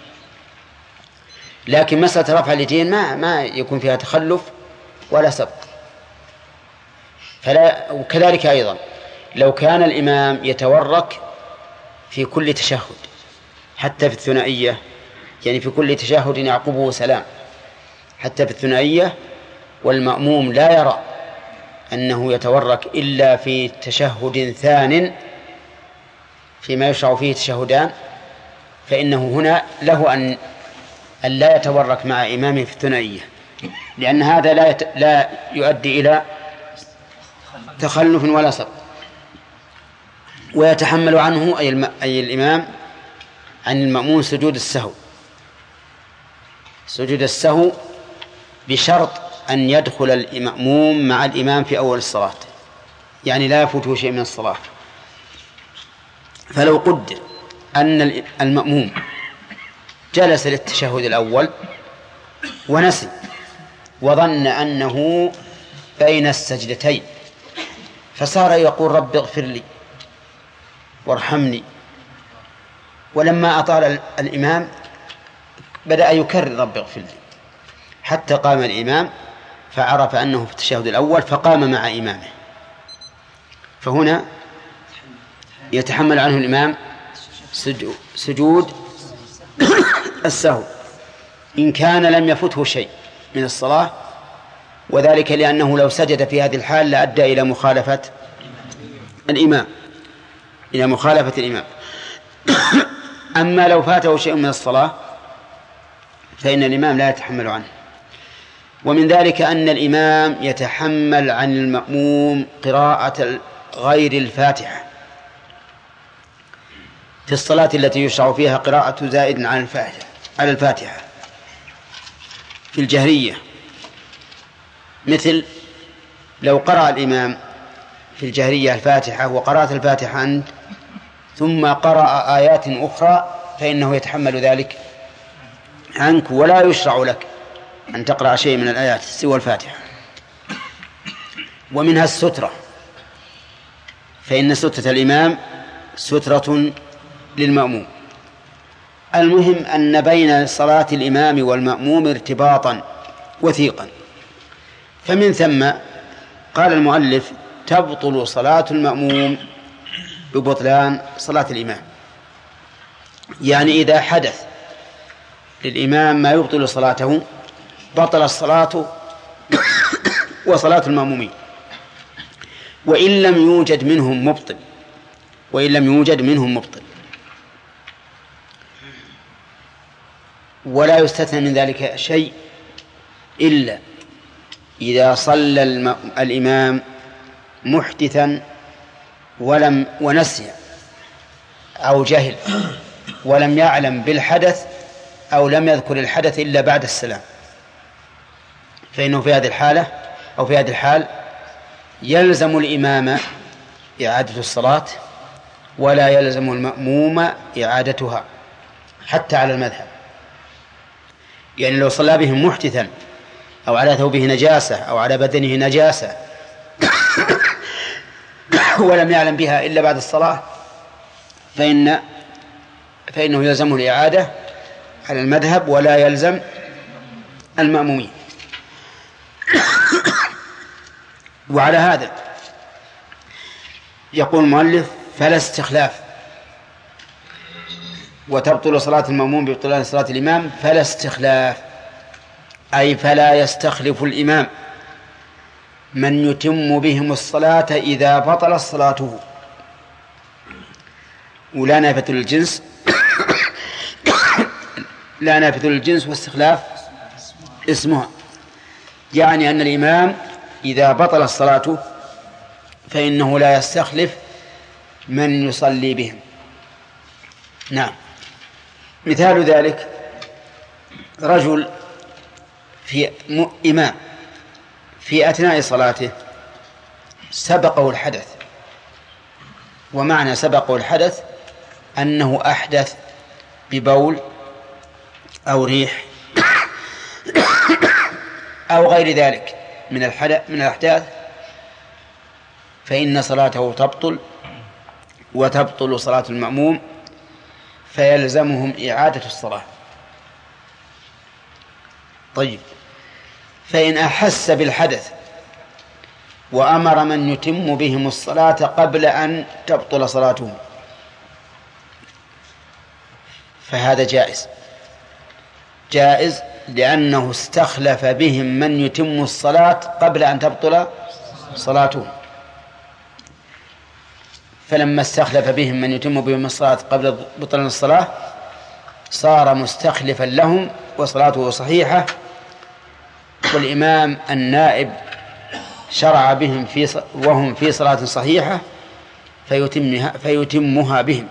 لكن مسألة رفع اليدين ما ما يكون فيها تخلف ولا سبق. فلا وكذلك أيضا لو كان الإمام يتورك في كل تشهد حتى في الثنائية، يعني في كل تشهد يعقبه سلام، حتى في الثنائية، والمأموم لا يرى أنه يتورك إلا في تشهد ثان فيما يشرع فيه تشهدان، فإنه هنا له أن أن لا يتورك مع إمامه في الثنائية، لأن هذا لا يت... لا يؤدي إلى تخلف ولا سقط. ويتحمل عنه أي, الم... أي الإمام عن المأمون سجود السهو، سجود السهو بشرط أن يدخل المأموم مع الإمام في أول الصلاة، يعني لا يفوته شيء من الصلاة. فلو قدر أن المأموم جلس للتشهد الأول ونسي وظن أنه بين السجدتين، فصار يقول رب اغفر لي وارحمني، ولما أطال الإمام بدأ يكرر رب اغفر لي حتى قام الإمام فعرف أنه في التشهد الأول فقام مع إمامه، فهنا يتحمل عنه الإمام سجود السهو إن كان لم يفته شيء من الصلاة، وذلك لأنه لو سجد في هذه الحال لأدى إلى مخالفة الإمام إلى مخالفة الإمام. أما لو فاته شيء من الصلاة فإن الإمام لا يتحمل عنه. ومن ذلك أن الإمام يتحمل عن المأموم قراءة غير الفاتحة في الصلاة التي يشرع فيها قراءة زائد على الفاتحة على الفاتحة في الجهرية، مثل لو قرأ الإمام في الجهرية الفاتحة وقرأت الفاتحة أنت ثم قرأ آيات أخرى فإنه يتحمل ذلك عنك، ولا يشرع لك أن تقرأ شيء من الآيات سوى الفاتحة. ومنها السترة، فإن سترة الإمام سترة للمأموم. المهم أن بين صلاة الإمام والمأموم ارتباطا وثيقا، فمن ثم قال المؤلف تبطل صلاة المأموم ببطلان صلاة الإمام، يعني إذا حدث للإمام ما يبطل صلاته بطل الصلاة وصلاة المأمومين، وإن لم يوجد منهم مبطل وإن لم يوجد منهم مبطل ولا يستثنى من ذلك شيء إلا إذا صلى الإمام محدثا ولم ونسي أو جهل ولم يعلم بالحدث أو لم يذكر الحدث إلا بعد السلام، فإنه في هذه الحالة أو في هذه الحال يلزم الإمام إعادة الصلاة ولا يلزم المأموم إعادتها حتى على المذهب. يعني لو صلى بهم محدثا أو على ثوبه نجاسة أو على بدنه نجاسة ولم يعلم بها إلا بعد الصلاة فإن فإنه يلزمه الإعادة على المذهب ولا يلزم المأمومين. وعلى هذا يقول المؤلف فلا استخلاف، وتبطل صلاة المأموم ببطلان صلاة الإمام فلا استخلاف، أي فلا يستخلف الإمام من يتم بهم الصلاة إذا بطل صلاته. ولا نافذة للجنس لا نافذة للجنس واستخلاف اسمها، يعني أن الإمام إذا بطل الصلاة فإنه لا يستخلف من يصلي بهم. نعم، مثال ذلك رجل في إمام في أثناء صلاته سبقه الحدث، ومعنى سبقه الحدث أنه أحدث ببول أو ريح أو غير ذلك من الحدث من الأحداث، فإن صلاته تبطل وتبطل صلاة المأموم فيلزمهم إعادة الصلاة. طيب، فإن أحس بالحدث وأمر من يتم بهم الصلاة قبل أن تبطل صلاتهم فهذا جائز جائز لأنه استخلف بهم من يتم الصلاة قبل أن تبطل صلاته، فلما استخلف بهم من يتم بهم الصلاة قبل بطلان الصلاة صار مستخلفا لهم وصلاته صحيحة، والإمام النائب شرع بهم في وهم في صلاة صحيحة فيتمها, فيتمها بهم.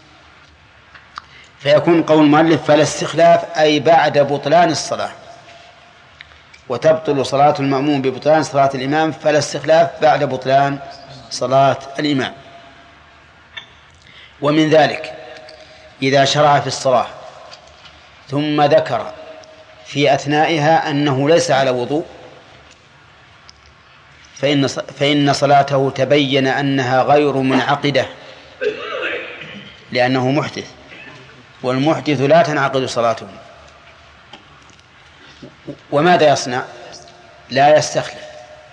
فيكون قول المؤلف فلا استخلاف أي بعد بطلان الصلاة، وتبطل صلاة المأموم ببطلان صلاة الإمام، فلا استخلاف بعد بطلان صلاة الإمام. ومن ذلك إذا شرع في الصلاة ثم ذكر في أثنائها أنه ليس على وضوء فإن فإن صلاته تبين أنها غير منعقدة لأنه محدث، والمحدث لا تنعقد صلاته. وماذا يصنع؟ لا يستخلف،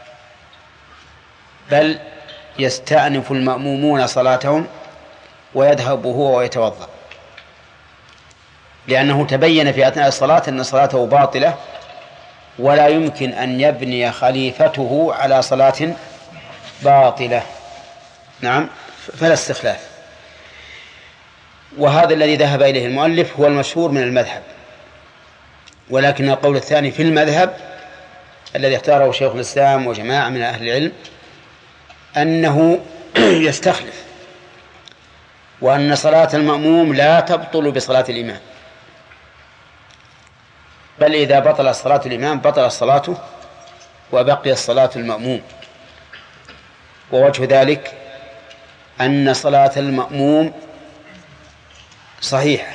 بل يستأنف المأمومون صلاتهم ويذهب هو ويتوضأ، لأنه تبين في أثناء الصلاة أن صلاته باطلة ولا يمكن أن يبني خليفته على صلاة باطلة. نعم، فلا استخلاف. وهذا الذي ذهب إليه المؤلف هو المشهور من المذهب، ولكن القول الثاني في المذهب الذي اختاره شيخ الإسلام وجماعة من أهل العلم أنه يستخلف، وأن صلاة المأموم لا تبطل بصلاة الإمام، بل إذا بطل صلاة الإمام بطل صلاته وبقي الصلاة المأموم. ووجه ذلك أن صلاة المأموم صحيحة،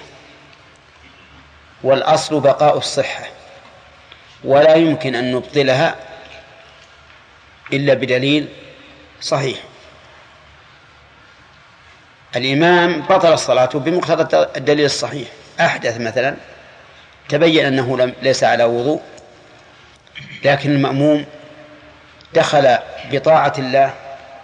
والأصل بقاء الصحة، ولا يمكن أن نبطلها إلا بدليل صحيح. الإمام بطل الصلاة بمقتضى الدليل الصحيح، أحدث مثلا تبين أنه ليس على وضوء، لكن المأموم دخل بطاعة الله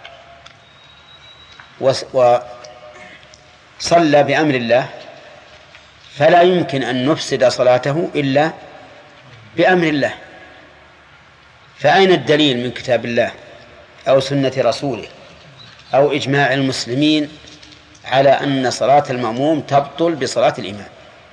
وصلى بأمر الله، فلا يمكن أن نفسد صلاته إلا بأمر الله. فأين الدليل من كتاب الله أو سنة رسوله أو إجماع المسلمين على أن صلاة المأموم تبطل بصلاة الإمام؟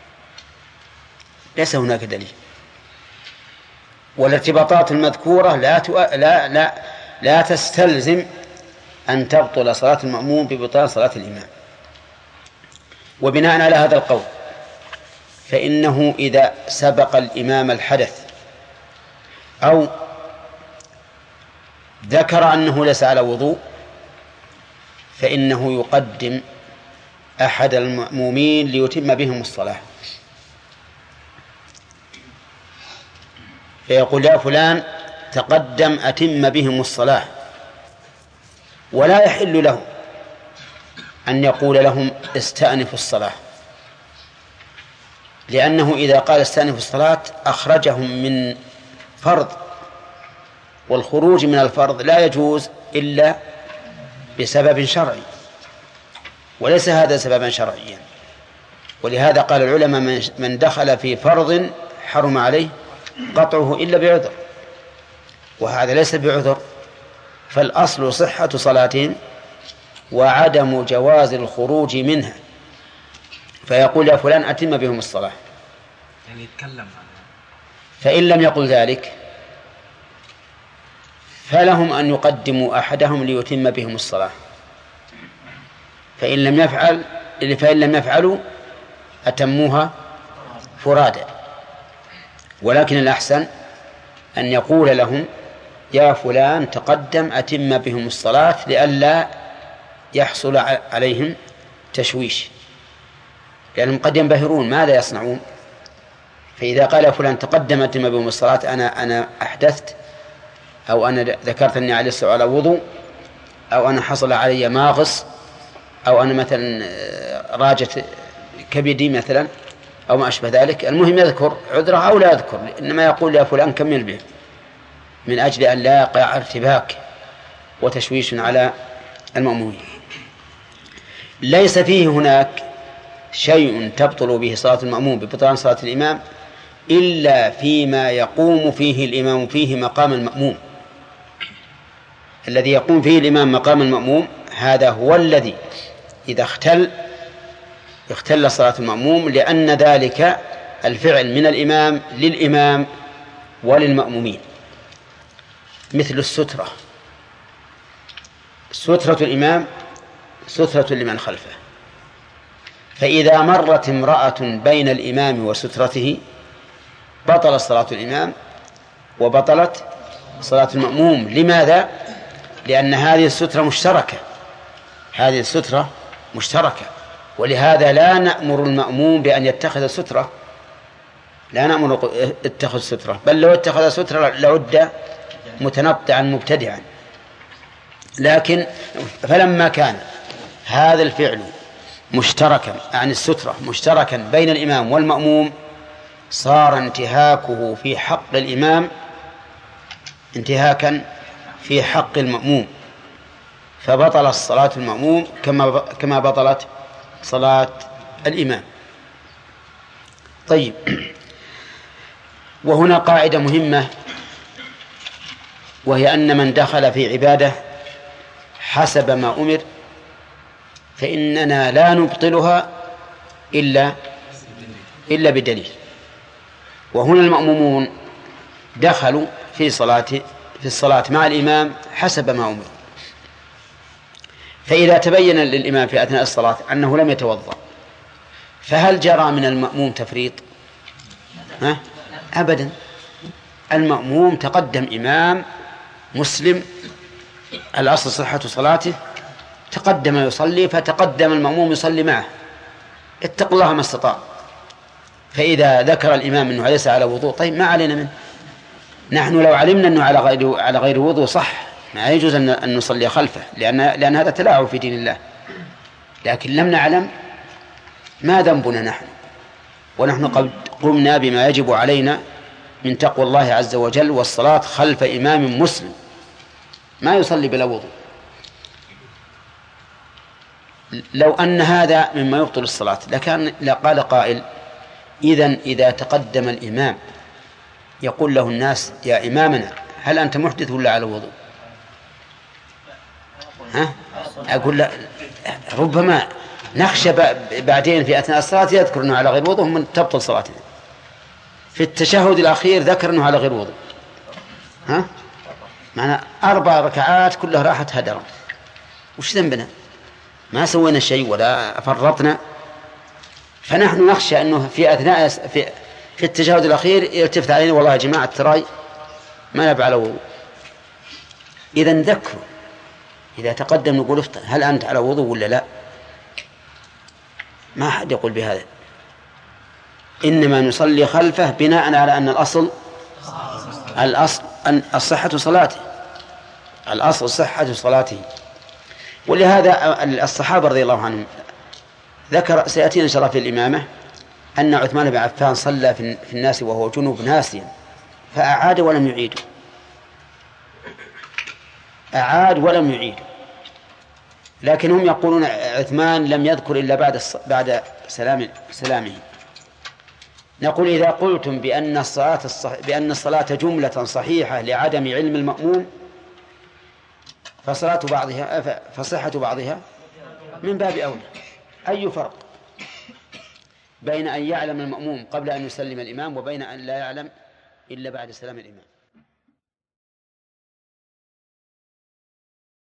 ليس هناك دليل. والارتباطات المذكورة لا تؤ... لا لا لا تستلزم أن تبطل صلاة المأموم ببطلان صلاة الإمام. وبناء على هذا القول فإنه إذا سبق الإمام الحدث أو ذكر أنه ليس على وضوء فإنه يقدم أحد المأمومين ليتم بهم الصلاة، فيقول يا فلان تقدم أتم بهم الصلاة، ولا يحل له أن يقول لهم استأنفوا الصلاة، لأنه إذا قال استأنفوا الصلاة أخرجهم من فرض، والخروج من الفرض لا يجوز إلا بسبب شرعي، وليس هذا سببا شرعيا. ولهذا قال العلماء من دخل في فرض حرم عليه قطعه إلا بعذر، وهذا ليس بعذر، فالأصل صحة صلاتهم وعدم جواز الخروج منها، فيقول يا فلان أتم بهم الصلاة. يعني يتكلم عنه. فإن لم يقل ذلك فلهم أن يقدموا أحدهم ليتم بهم الصلاة، فإن لم يفعل فإن لم يفعلوا أتموها فرادا. ولكن الأحسن أن يقول لهم يا فلان تقدم أتم بهم الصلاة لئلا يحصل عليهم تشويش، لأنهم قد ينبهرون ماذا يصنعون. فإذا قال يا فلان تقدم أتم بهم الصلاة أنا أنا أحدثت، أو أنا ذكرت أني على على وضوء، أو أنا حصل علي ماغص، أو أنا مثلا راجت كبدي مثلا، أو ما أشبه ذلك، المهم يذكر عذره أو لا يذكر، إنما يقول يا فلان كمل به، من أجل أن لا يقع ارتباك وتشويش على المأمومين. ليس فيه هناك شيء تبطل به صلاة المأموم ببطلان صلاة الإمام إلا فيما يقوم فيه الإمام فيه مقام المأموم. الذي يقوم فيه الإمام مقام المأموم هذا هو الذي إذا اختل اختل صلاة المأموم، لأن ذلك الفعل من الإمام للإمام وللمأمومين، مثل السترة. سترة الإمام سترة لمن خلفه، فإذا مرت امرأة بين الإمام وسترته بطل صلاة الإمام وبطلت صلاة المأموم. لماذا؟ لأن هذه السترة مشتركة، هذه السترة مشتركة، ولهذا لا نأمر المأموم بأن يتخذ سترة، لا نأمر اتخذ سترة، بل لو اتخذ سترة لعد متنطعا مبتدعا. لكن فلما كان هذا الفعل مشتركا عن السترة مشتركا بين الإمام والمأموم صار انتهاكه في حق الإمام انتهاكا في حق المأموم، فبطل الصلاة المأموم كما كما بطلت صلاة الإمام. طيب، وهنا قاعدة مهمة، وهي أن من دخل في عبادة حسب ما أمر فإننا لا نبطلها إلا إلا بدليل. وهنا المأمومون دخلوا في صلاة في الصلاة مع الإمام حسب ما أمر، فإذا تبين للإمام في أثناء الصلاة أنه لم يتوضأ فهل جرى من المأموم تفريط؟ ها؟ أبدا. المأموم تقدم إمام مسلم الأصل صحة صلاته، تقدم يصلي فتقدم المأموم يصلي معه، اتق الله ما استطاع. فإذا ذكر الإمام أنه ليس على وضوء طيب ما علينا منه، نحن لو علمنا أنه على غير على غير وضوء صح ما يجوز أن نصلي خلفه، لأن لأن هذا تلاعب في دين الله. لكن لم نعلم ما ذنبنا نحن، ونحن قد قمنا بما يجب علينا من تقوى الله عز وجل والصلاة خلف إمام مسلم ما يصلي بلا وضوء. لو أن هذا مما يبطل الصلاة لكان لقال قائل إذن إذا تقدم الإمام يقول له الناس يا إمامنا هل أنت محدث ولا على وضوء؟ ها؟ أقول لا، ربما نخشى بعدين في أثناء الصلاة يذكر أنه على غير وضوء من تبطل صلاته. في التشهد الأخير ذكر أنه على غير وضوء، ها؟ معنا أربع ركعات كلها راحت هدرا، وش ذنبنا؟ ما سوينا شيء ولا فرطنا. فنحن نخشى أنه في أثناء في, في التشهد الأخير يلتفت علينا والله يا جماعة تراي ما نبع على وضوء. إذا نذكر إذا تقدم نقول افطر هل أنت على وضوء ولا لا؟ ما أحد يقول بهذا، إنما نصلي خلفه بناء على أن الأصل الأصل أن الصحة صلاته، الأصل صحة صلاته. ولهذا الصحابة رضي الله عنهم ذكر سيأتينا إن شاء الله في الإمامة أن عثمان بن عفان صلى في الناس وهو جنوب ناسيا فأعاد ولم يعيد، أعاد ولم يعيد. لكن هم يقولون عثمان لم يذكر إلا بعد بعد سلام سلامه. نقول إذا قلتم بأن الصلاة الصح... بأن الصلاة جملة صحيحة لعدم علم المأموم فصلاة بعضها فصحة بعضها من باب أولى. أي فرق بين أن يعلم المأموم قبل أن يسلم الإمام وبين أن لا يعلم إلا بعد سلام الإمام؟